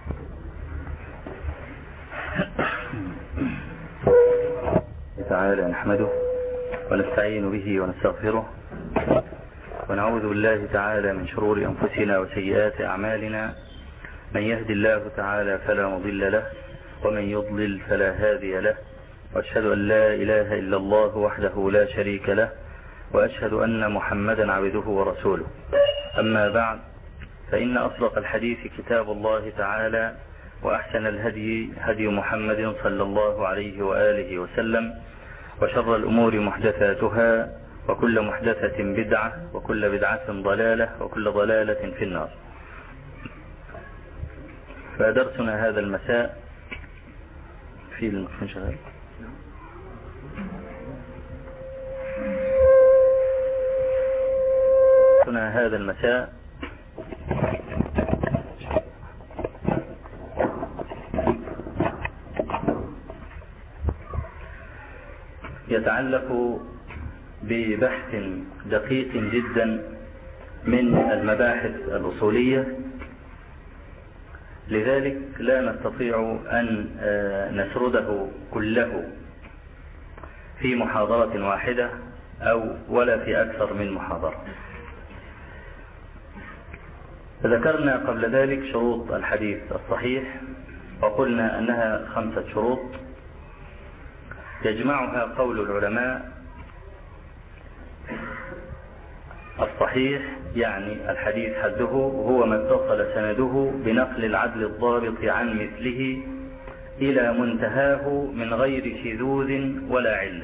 تعالى نحمده ونستعين به ونستغفره ونعوذ بالله تعالى من شرور انفسنا وسيئات اعمالنا، من يهدي الله تعالى فلا مضل له ومن يضلل فلا هادي له، وأشهد أن لا إله إلا الله وحده لا شريك له، وأشهد أن محمدا عبده ورسوله. أما بعد، فإن أصدق الحديث كتاب الله تعالى، وأحسن الهدي هدي محمد صلى الله عليه وآله وسلم، وشر الأمور محدثاتها، وكل محدثة بدعة، وكل بدعة ضلالة، وكل ضلالة في النار. فدرسنا هذا المساء في المكفون شغال. هذا المساء يتعلق ببحث دقيق جدا من المباحث الأصولية، لذلك لا نستطيع أن نسرده كله في محاضرة واحدة ولا في أكثر من محاضرة. ذكرنا قبل ذلك شروط الحديث الصحيح، وقلنا أنها 5 شروط يجمعها قول العلماء. الصحيح يعني الحديث حده هو ما اتصل سنده بنقل العدل الضابط عن مثله إلى منتهاه من غير شذوذ ولا علة،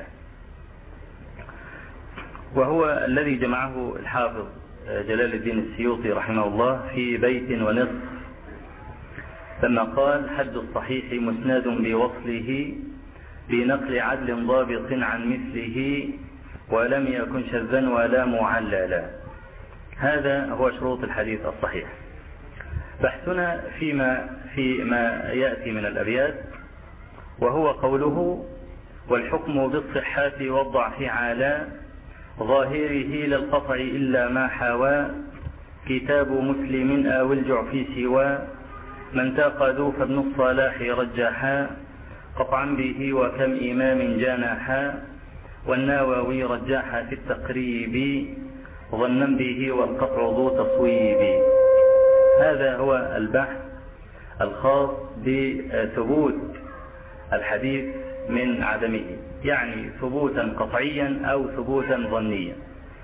وهو الذي جمعه الحافظ جلال الدين السيوطي رحمه الله في بيت ونصف، لما قال: حد الصحيح مسند بوصله بنقل عدل ضابط عن مثله ولم يكن شذا ولا معللا. هذا هو شروط الحديث الصحيح. بحثنا فيما يأتي من الأبيات، وهو قوله: والحكم بالصحة والضعف على ظاهره للقطع إلا ما حوى كتاب مسلم أو الجعف سوى من تاقدوا فابن الصلاح رجحا قطعا به وكم إمام جانحا والنووي رجح في التقريب ظنا به والقطع ذو تصويب. هذا هو البحث الخاص بثبوت الحديث من عدمه. يعني ثبوتا قطعيا أو ثبوتا ظنيا.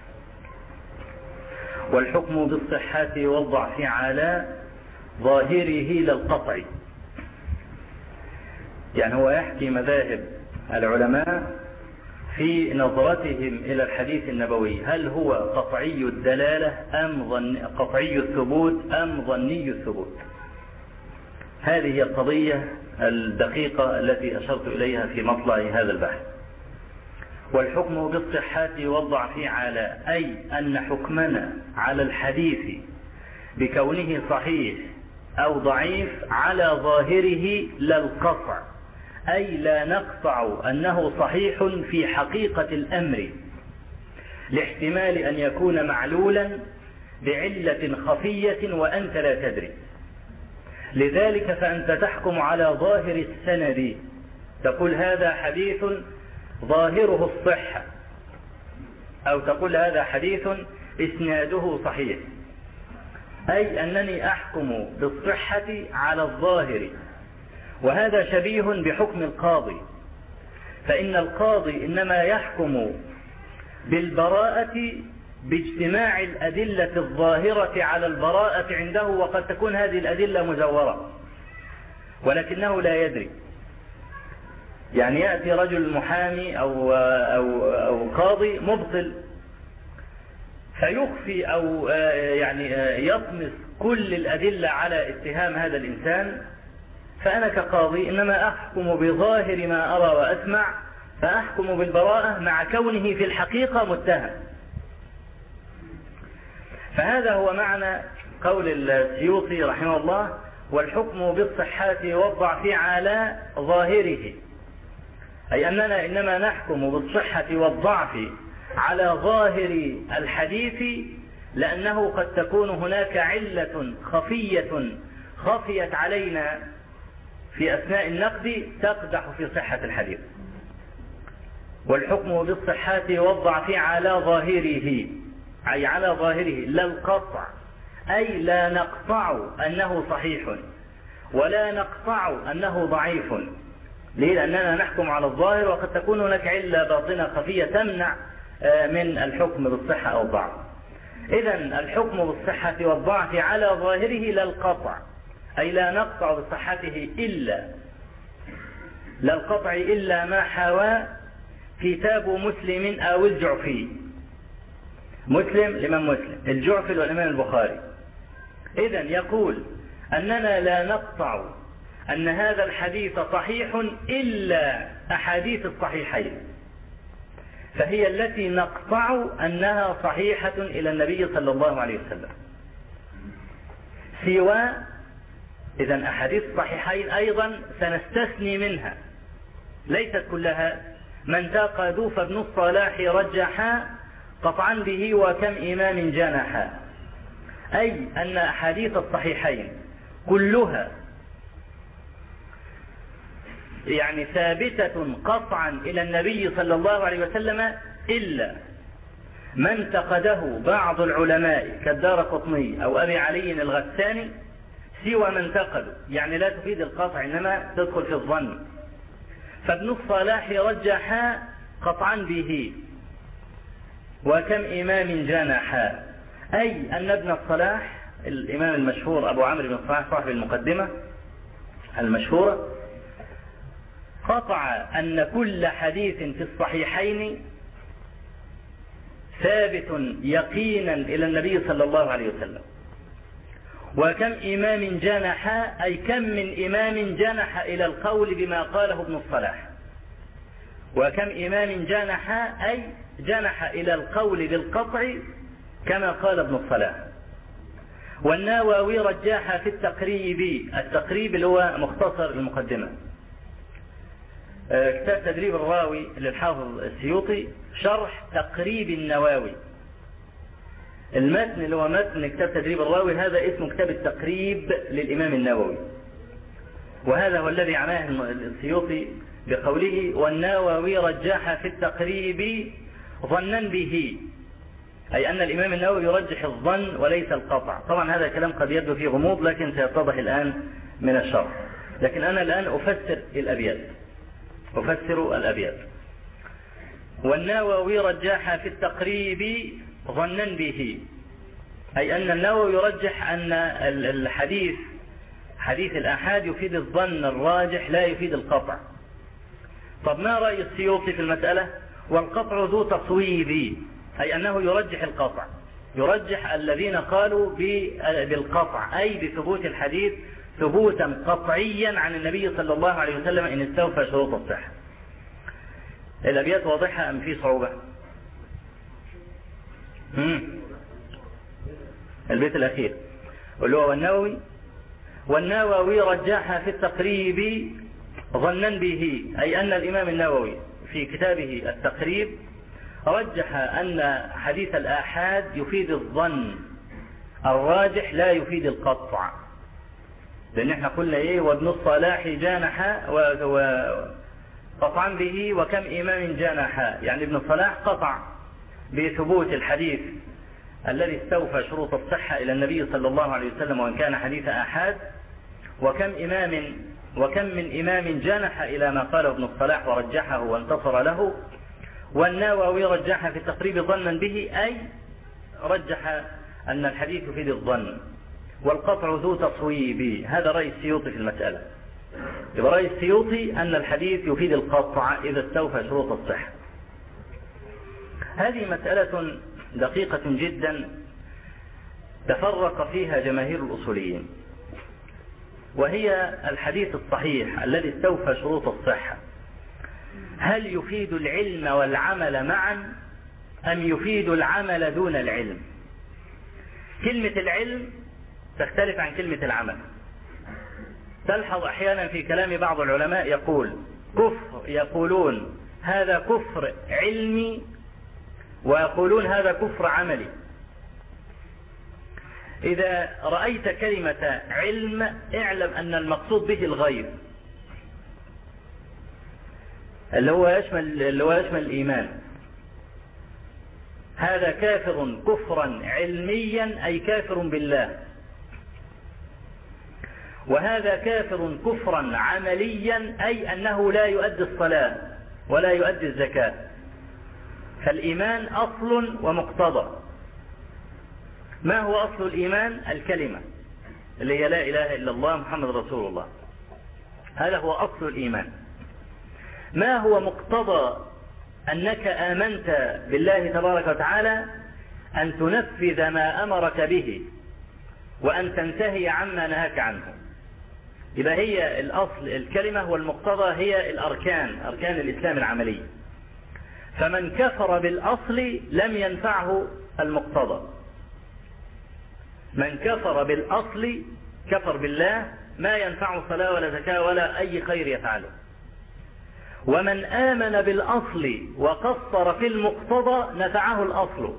والحكم بالصحة والضعف على ظاهره لا القطع. يعني هو يحكي مذاهب العلماء في نظرتهم إلى الحديث النبوي، هل هو قطعي الدلالة أم قطعي الثبوت أم ظني الثبوت. هذه هي القضية الدقيقة التي أشرت إليها في مطلع هذا البحث. والحكم بالصحة والضعف على، أي أن حكمنا على الحديث بكونه صحيح أو ضعيف على ظاهره لا القطع، أي لا نقطع أنه صحيح في حقيقة الأمر، لاحتمال أن يكون معلولا بعلة خفية وأنت لا تدري. لذلك فأنت تحكم على ظاهر السند، تقول هذا حديث ظاهره الصحة، أو تقول هذا حديث إسناده صحيح، أي أنني أحكم بالصحة على الظاهر. وهذا شبيه بحكم القاضي، فإن القاضي إنما يحكم بالبراءة باجتماع الأدلة الظاهرة على البراءة عنده، وقد تكون هذه الأدلة مزورة ولكنه لا يدري. يعني يأتي رجل محامي أو قاضي مبطل فيخفي أو يعني يطمس كل الأدلة على اتهام هذا الإنسان، فأنا كقاضي إنما أحكم بظاهر ما أرى وأسمع، فأحكم بالبراءة مع كونه في الحقيقة متهم. فهذا هو معنى قول السيوطي رحمه الله: والحكم بالصحة والضعف على ظاهره، أي أننا إنما نحكم بالصحة والضعف على ظاهر الحديث، لأنه قد تكون هناك علة خفية خفيت علينا في أثناء النقد تقدح في صحة الحديث. والحكم بالصحة والضعف على ظاهره، أي على ظاهره لا القطع، أي لا نقطع أنه صحيح ولا نقطع أنه ضعيف. ليه؟ لأننا نحكم على الظاهر، وقد تكون هناك علة باطنة خفية تمنع من الحكم بالصحة أو الضعف. إذن الحكم بالصحة والضعف على ظاهره لا القطع، أي لا نقطع بصحته لا القطع إلا ما حوى كتاب مسلم أو الجعفي. مسلم الإمام مسلم، الجعفي والإمام البخاري. إذن يقول أننا لا نقطع أن هذا الحديث صحيح إلا أحاديث الصحيحين، فهي التي نقطع أنها صحيحة إلى النبي صلى الله عليه وسلم. سوى إذن أحاديث الصحيحين أيضا سنستثني منها، ليست كلها. من تاقدوا فابن الصلاح رجحا قطعا به وكم إمام جنحا، أي أن أحاديث الصحيحين كلها يعني ثابتة قطعا إلى النبي صلى الله عليه وسلم، إلا ما انتقده بعض العلماء كالدارقطني أو أبي علي الغساني، سوى من انتقدوا، يعني لا تفيد القطع إنما تدخل في الظن. فابن الصلاح رجح قطعا به وكم إمام جنحا، أي أن ابن الصلاح الإمام المشهور أبو عمرو بن الصلاح صاحب المقدمة المشهورة قطع أن كل حديث في الصحيحين ثابت يقينا إلى النبي صلى الله عليه وسلم. وكم إمام جنح، أي كم من إمام جنح إلى القول بما قاله ابن الصلاح. وكم إمام جنح، أي جنح إلى القول بالقطع كما قال ابن الصلاح. والنووي رجاح في التقريب اللي هو مختصر المقدمة، كتاب تدريب الراوي للحافظ السيوطي شرح تقريب النووي. المتن اللي هو متن كتاب تدريب الراوي هذا اسمه كتاب التقريب للإمام النووي، وهذا هو الذي عناه السيوطي بقوله: والنووي رجاح في التقريب ظنا به، أي أن الإمام النووي يرجح الظن وليس القطع. طبعا هذا الكلام قد يبدو فيه غموض لكن سيتضح الآن من الشرح. لكن أنا الآن أفسر الأبيات. والنووي رجح في التقريب ظنا به، أي أن النووي يرجح أن الحديث حديث الآحاد يفيد الظن الراجح لا يفيد القطع. طب ما رأي السيوطي في المسألة؟ والقطع ذو تصويب، أي أنه يرجح القطع، يرجح الذين قالوا بالقطع أي بثبوت الحديث ثبوتا قطعيا عن النبي صلى الله عليه وسلم إن استوفى شروط الصحة. الأبيات واضحة أم في صعوبة؟ البيت الأخير اللي هو والنووي رجح في التقريب ظنا به، أي أن الإمام النووي في كتابه التقريب رجح أن حديث الآحاد يفيد الظن الراجح لا يفيد القطع، لأن احنا قلنا ايه؟ وابن الصلاح جانح وقطعا به وكم إمام جانح، يعني ابن الصلاح قطع بثبوت الحديث الذي استوفى شروط الصحة إلى النبي صلى الله عليه وسلم وإن كان حديث آحاد، وكم من إمام جانح إلى ما قاله ابن الصلاح ورجحه وانتصر له. والنووي رجح في التقريب ظنا به، أي رجح أن الحديث يفيد الظن والقطع ذو تصويب. هذا رأي السيوطي في المسألة. يبقى رأي السيوطي أن الحديث يفيد القطع إذا استوفى شروط الصحة. هذه مسألة دقيقة جدا تفرق فيها جماهير الأصوليين، وهي الحديث الصحيح الذي استوفى شروط الصحة هل يفيد العلم والعمل معا أم يفيد العمل دون العلم؟ كلمة العلم تختلف عن كلمة العمل. تلحظ أحيانا في كلام بعض العلماء يقولون هذا كفر علمي ويقولون هذا كفر عملي. إذا رأيت كلمة علم اعلم أن المقصود به الغيب اللي هو يشمل الإيمان. هذا كافر كفرا علميا أي كافر بالله، وهذا كافر كفرا عمليا أي أنه لا يؤدي الصلاة ولا يؤدي الزكاة. فالإيمان أصل ومقتضى. ما هو أصل الإيمان؟ الكلمة اللي هي لا إله إلا الله محمد رسول الله، هذا هو أصل الإيمان. ما هو مقتضى أنك آمنت بالله تبارك وتعالى؟ أن تنفذ ما أمرك به وأن تنتهي عما نهاك عنه. يبقى هي الأصل الكلمة، والمقتضى هي الأركان، أركان الإسلام العملي. فمن كفر بالأصل لم ينفعه المقتضى. من كفر بالأصل كفر بالله ما ينفعه صلاة ولا زكاة ولا أي خير يفعله. ومن آمن بالأصل وقصر في المقتضى نفعه الأصل.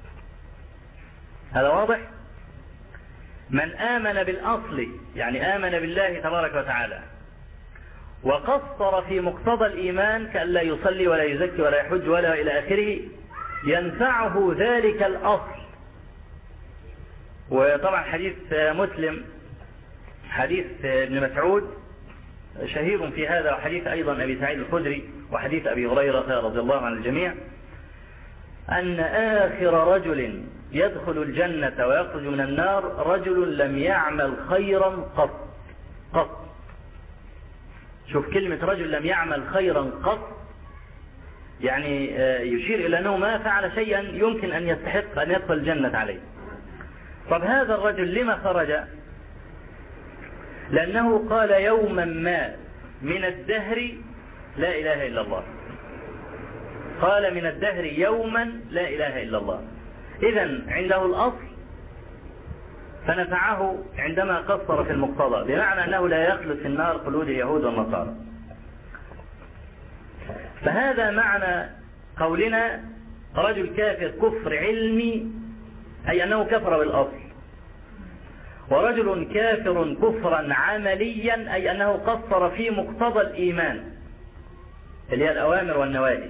هذا واضح؟ من آمن بالأصل يعني آمن بالله تبارك وتعالى وقصر في مقتضى الإيمان كأن لا يصلي ولا يزكي ولا يحج ولا إلى آخره ينفعه ذلك الأصل. وطبعا حديث مسلم حديث ابن مسعود شهير في هذا، وحديث أيضا أبي سعيد الخدري وحديث أبي هريرة رضي الله عن الجميع، أن آخر رجل يدخل الجنة ويخرج من النار رجل لم يعمل خيرا قط. شوف كلمة رجل لم يعمل خيرا قط، يعني يشير إلى أنه ما فعل شيئا يمكن أن يستحق أن يدخل الجنة عليه. طب هذا الرجل لما خرج؟ لأنه قال يوما ما من الدهر لا إله إلا الله. قال من الدهر يوما لا إله إلا الله. إذن عنده الأصل فنفعه عندما قصر في المقتضى، بمعنى أنه لا يخلد في النار خلود اليهود والنصارى. فهذا معنى قولنا رجل كافر كفر علمي أي أنه كفر بالأصل، ورجل كافر كفرا عمليا أي أنه قصر في مقتضى الإيمان اللي هي الأوامر والنواهي.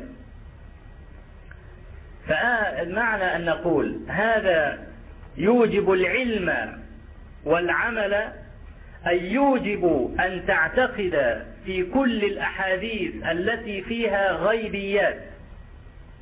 فالمعنى أن نقول هذا يوجب العلم والعمل، أي يوجب أن تعتقد في كل الأحاديث التي فيها غيبيات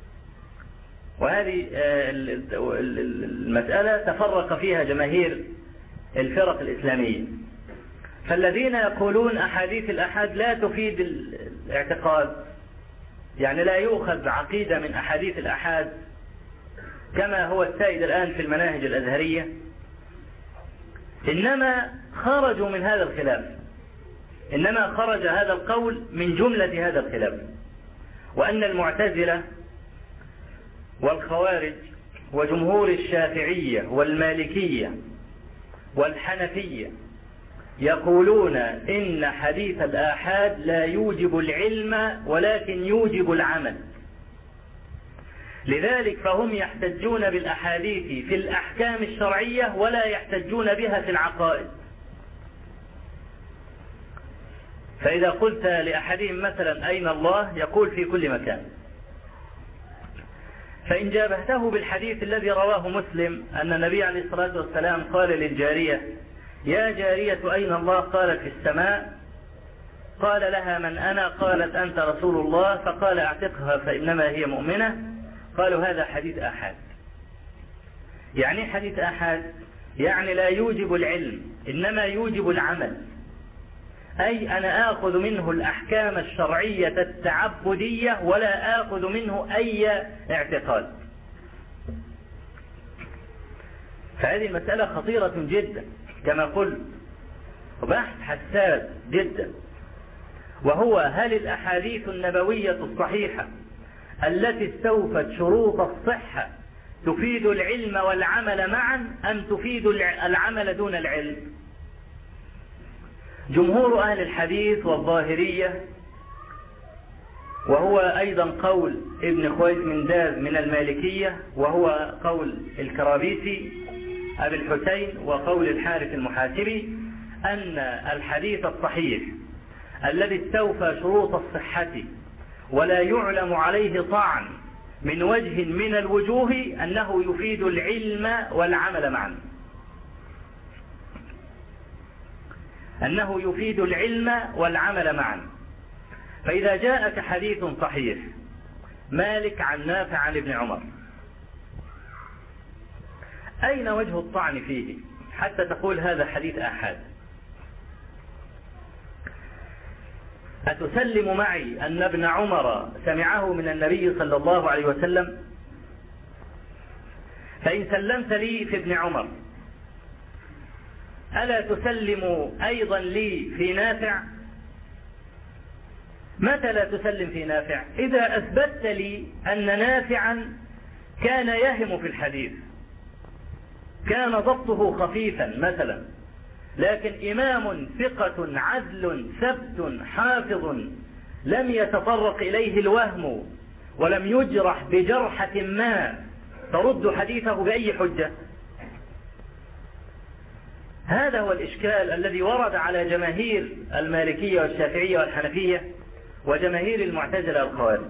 وهذه المسألة تفرق فيها جماهير الفرق الإسلامية. فالذين يقولون أحاديث الأحاد لا تفيد الاعتقاد، يعني لا يؤخذ عقيدة من أحاديث الأحاد كما هو السائد الآن في المناهج الأزهرية، إنما خرجوا من هذا الخلاف، إنما خرج هذا القول من جملة هذا الخلاف، وأن المعتزلة والخوارج وجمهور الشافعية والمالكية والحنفية يقولون إن حديث الآحاد لا يوجب العلم ولكن يوجب العمل، لذلك فهم يحتجون بالأحاديث في الأحكام الشرعية ولا يحتجون بها في العقائد. فإذا قلت لأحدهم مثلا أين الله؟ يقول في كل مكان. فإن جابهته بالحديث الذي رواه مسلم أن النبي عليه الصلاة والسلام قال للجارية: يا جارية أين الله؟ قالت: في السماء. قال لها: من أنا؟ قالت: أنت رسول الله. فقال: اعتقها فإنما هي مؤمنة. قالوا: هذا حديث آحاد. يعني حديث آحاد يعني لا يوجب العلم إنما يوجب العمل، أي أنا آخذ منه الأحكام الشرعية التعبدية ولا آخذ منه أي اعتقاد. فهذه المسألة خطيرة جدا كما قلت، وبحث حساس جدا، وهو هل الأحاديث النبوية الصحيحة التي استوفت شروط الصحة تفيد العلم والعمل معا أم تفيد العمل دون العلم؟ جمهور أهل الحديث والظاهرية، وهو أيضا قول ابن خويزمنداز من المالكية، وهو قول الكرابيسي أبي الحسين، وقول الحارث المحاسبي، أن الحديث الصحيح الذي استوفى شروط الصحة ولا يعلم عليه طعن من وجه من الوجوه أنه يفيد العلم والعمل معا، أنه يفيد العلم والعمل معا. فإذا جاءك حديث صحيح مالك عن نافع عن ابن عمر، أين وجه الطعن فيه حتى تقول هذا حديث آحاد؟ أتسلم معي أن ابن عمر سمعه من النبي صلى الله عليه وسلم؟ فإن سلمت لي في ابن عمر ألا تسلم أيضا لي في نافع؟ متى لا تسلم في نافع؟ إذا أثبتت لي أن نافعا كان يهم في الحديث، كان ضبطه خفيفا مثلا، لكن إمام ثقة عدل ثبت حافظ لم يتطرق إليه الوهم ولم يجرح بجرحة ما ترد حديثه بأي حجة. هذا هو الإشكال الذي ورد على جماهير المالكية والشافعية والحنفية وجماهير المعتزلة والخوارج،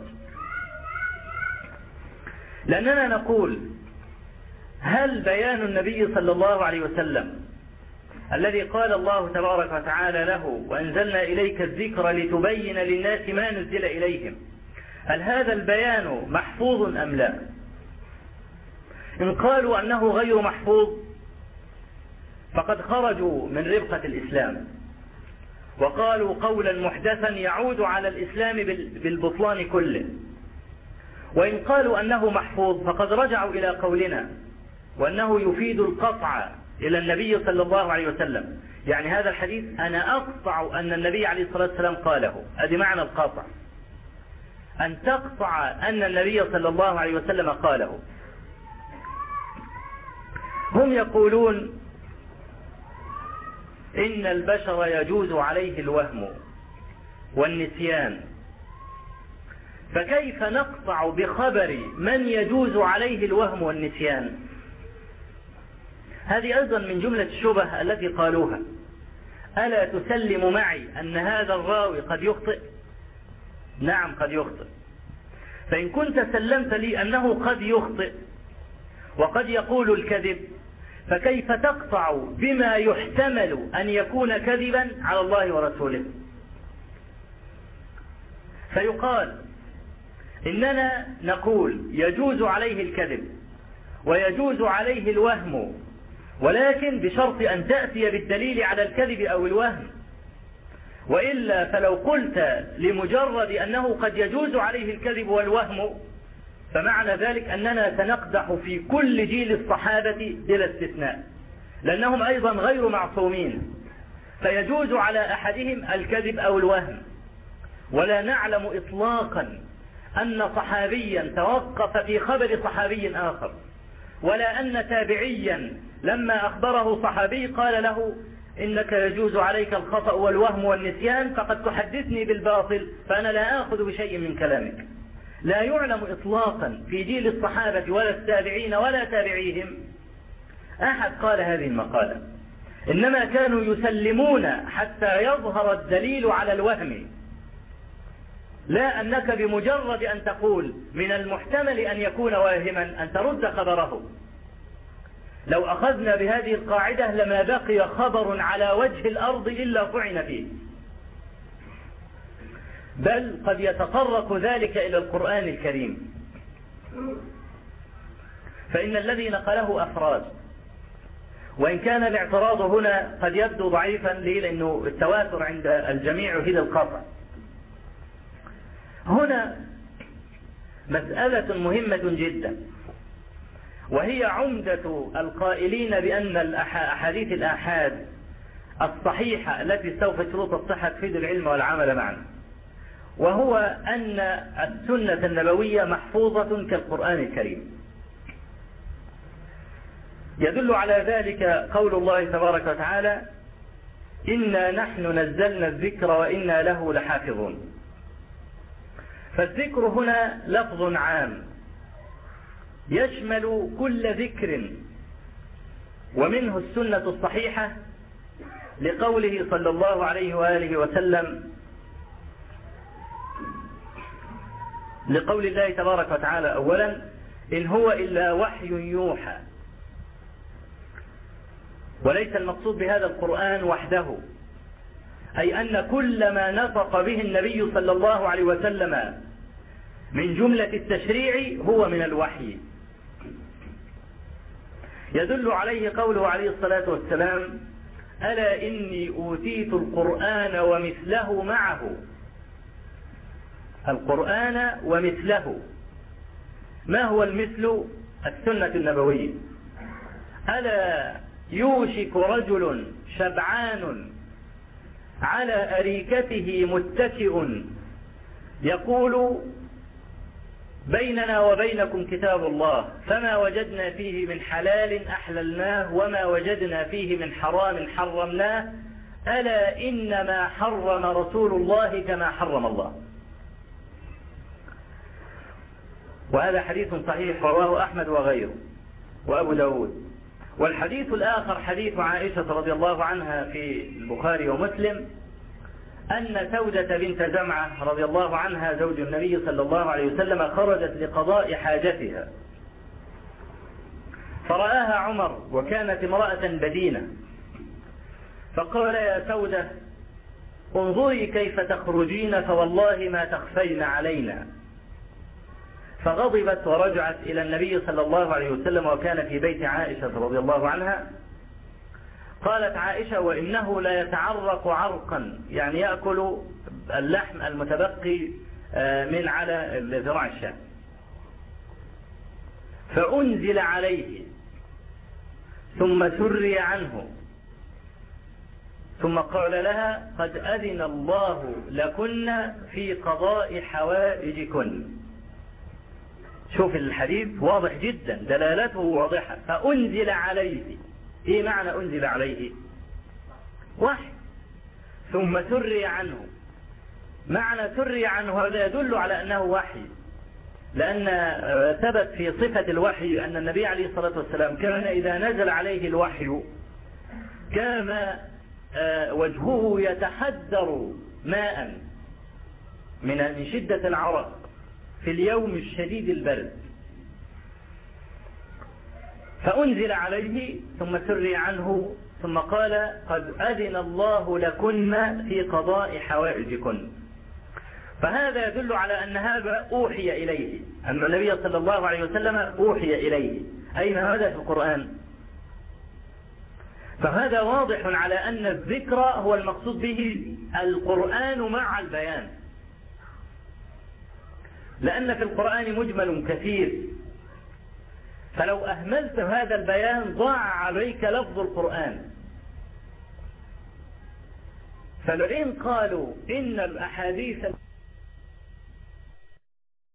لأننا نقول: هل بيان النبي صلى الله عليه وسلم الذي قال الله تبارك وتعالى له: وأنزلنا إليك الذكر لتبين للناس ما نزل إليهم، هل هذا البيان محفوظ أم لا؟ إن قالوا أنه غير محفوظ فقد خرجوا من ربقة الإسلام وقالوا قولا محدثا يعود على الإسلام بالبطلان كله. وإن قالوا أنه محفوظ فقد رجعوا إلى قولنا وأنه يفيد القطع إلى النبي صلى الله عليه وسلم، يعني هذا الحديث أنا أقطع أن النبي عليه الصلاة والسلام قاله، هذا معنى القطع، أن تقطع أن النبي صلى الله عليه وسلم قاله. هم يقولون إن البشر يجوز عليه الوهم والنسيان، فكيف نقطع بخبر من يجوز عليه الوهم والنسيان؟ هذه أيضا من جملة الشبه التي قالوها. ألا تسلم معي أن هذا الراوي قد يخطئ؟ نعم قد يخطئ. فإن كنت سلمت لي أنه قد يخطئ وقد يقول الكذب، فكيف تقطع بما يحتمل أن يكون كذبا على الله ورسوله؟ فيقال: إننا نقول يجوز عليه الكذب ويجوز عليه الوهم، ولكن بشرط أن تأتي بالدليل على الكذب أو الوهم، وإلا فلو قلت لمجرد أنه قد يجوز عليه الكذب والوهم فمعنى ذلك أننا سنقدح في كل جيل الصحابة بلا استثناء، لأنهم أيضا غير معصومين، فيجوز على أحدهم الكذب أو الوهم، ولا نعلم إطلاقا أن صحابيا توقف في خبر صحابي آخر، ولا أن تابعيا لما أخبره صحابي قال له إنك يجوز عليك الخطأ والوهم والنسيان فقد تحدثني بالباطل فأنا لا آخذ بشيء من كلامك. لا يعلم إطلاقا في جيل الصحابة ولا التابعين ولا تابعيهم أحد قال هذه المقالة، إنما كانوا يسلمون حتى يظهر الدليل على الوهم، لا أنك بمجرد أن تقول من المحتمل أن يكون واهما أن ترد خبره. لو أخذنا بهذه القاعدة لما بقي خبر على وجه الأرض إلا طعن فيه، بل قد يتطرق ذلك إلى القرآن الكريم، فإن الذي نقله أفراد، وإن كان الاعتراض هنا قد يبدو ضعيفا ليه؟ لأنه التواتر عند الجميع هي القطع. هنا مسألة مهمة جدا، وهي عمدة القائلين بأن أحاديث الآحاد الصحيحة التي استوفت شروط الصحة تفيد العلم والعمل معا، وهو أن السنة النبوية محفوظة كالقرآن الكريم. يدل على ذلك قول الله تبارك وتعالى إنا نحن نزلنا الذكر وإنا له لحافظون. فالذكر هنا لفظ عام يشمل كل ذكر، ومنه السنة الصحيحة لقوله صلى الله عليه وآله وسلم، لقول الله تبارك وتعالى أولا إن هو إلا وحي يوحى، وليس المقصود بهذا القرآن وحده، أي أن كل ما نطق به النبي صلى الله عليه وسلم من جملة التشريع هو من الوحي. يدل عليه قوله عليه الصلاة والسلام ألا إني أوتيت القرآن ومثله معه، القرآن ومثله. ما هو المثل؟ السنة النبوية. ألا يوشك رجل شبعان على أريكته متكئ يقول بيننا وبينكم كتاب الله فما وجدنا فيه من حلال أحللناه وما وجدنا فيه من حرام حرمناه ألا إنما حرم رسول الله كما حرم الله. وهذا حديث صحيح رواه أحمد وغيره وأبو داود. والحديث الآخر حديث عائشة رضي الله عنها في البخاري ومسلم أن سودة بنت زمعة رضي الله عنها زوج النبي صلى الله عليه وسلم خرجت لقضاء حاجتها، فرآها عمر وكانت امرأة بدينة، فقال يا سودة انظري كيف تخرجين فوالله ما تخفين علينا. فغضبت ورجعت إلى النبي صلى الله عليه وسلم وكان في بيت عائشة رضي الله عنها. قالت عائشة وإنه لا يتعرق عرقا، يعني يأكل اللحم المتبقي من على ذراع الشاة. فأنزل عليه ثم سري عنه ثم قال لها قد أذن الله لكن في قضاء حوائجكن. شوف الحديث واضح جدا، دلالته واضحة. فأنزل عليه، ايه معنى أنزل عليه؟ وحي. ثم سري عنه، معنى سري عنه هذا يدل على أنه وحي، لأن ثبت في صفة الوحي أن النبي عليه الصلاة والسلام كان إذا نزل عليه الوحي كان وجهه يتحدر ماء من شدة العرق في اليوم الشديد البرد. فأنزل عليه ثم سري عنه ثم قال قد أذن الله لكن في قضاء حوائجكن. فهذا يدل على أن هذا أوحي إليه، أن النبي صلى الله عليه وسلم أوحي إليه. أين هذا في القرآن؟ فهذا واضح على أن الذكر هو المقصود به القرآن مع البيان، لأن في القرآن مجمل كثير، فلو أهملت هذا البيان ضاع عليك لفظ القرآن. فالعلم قالوا إن الأحاديث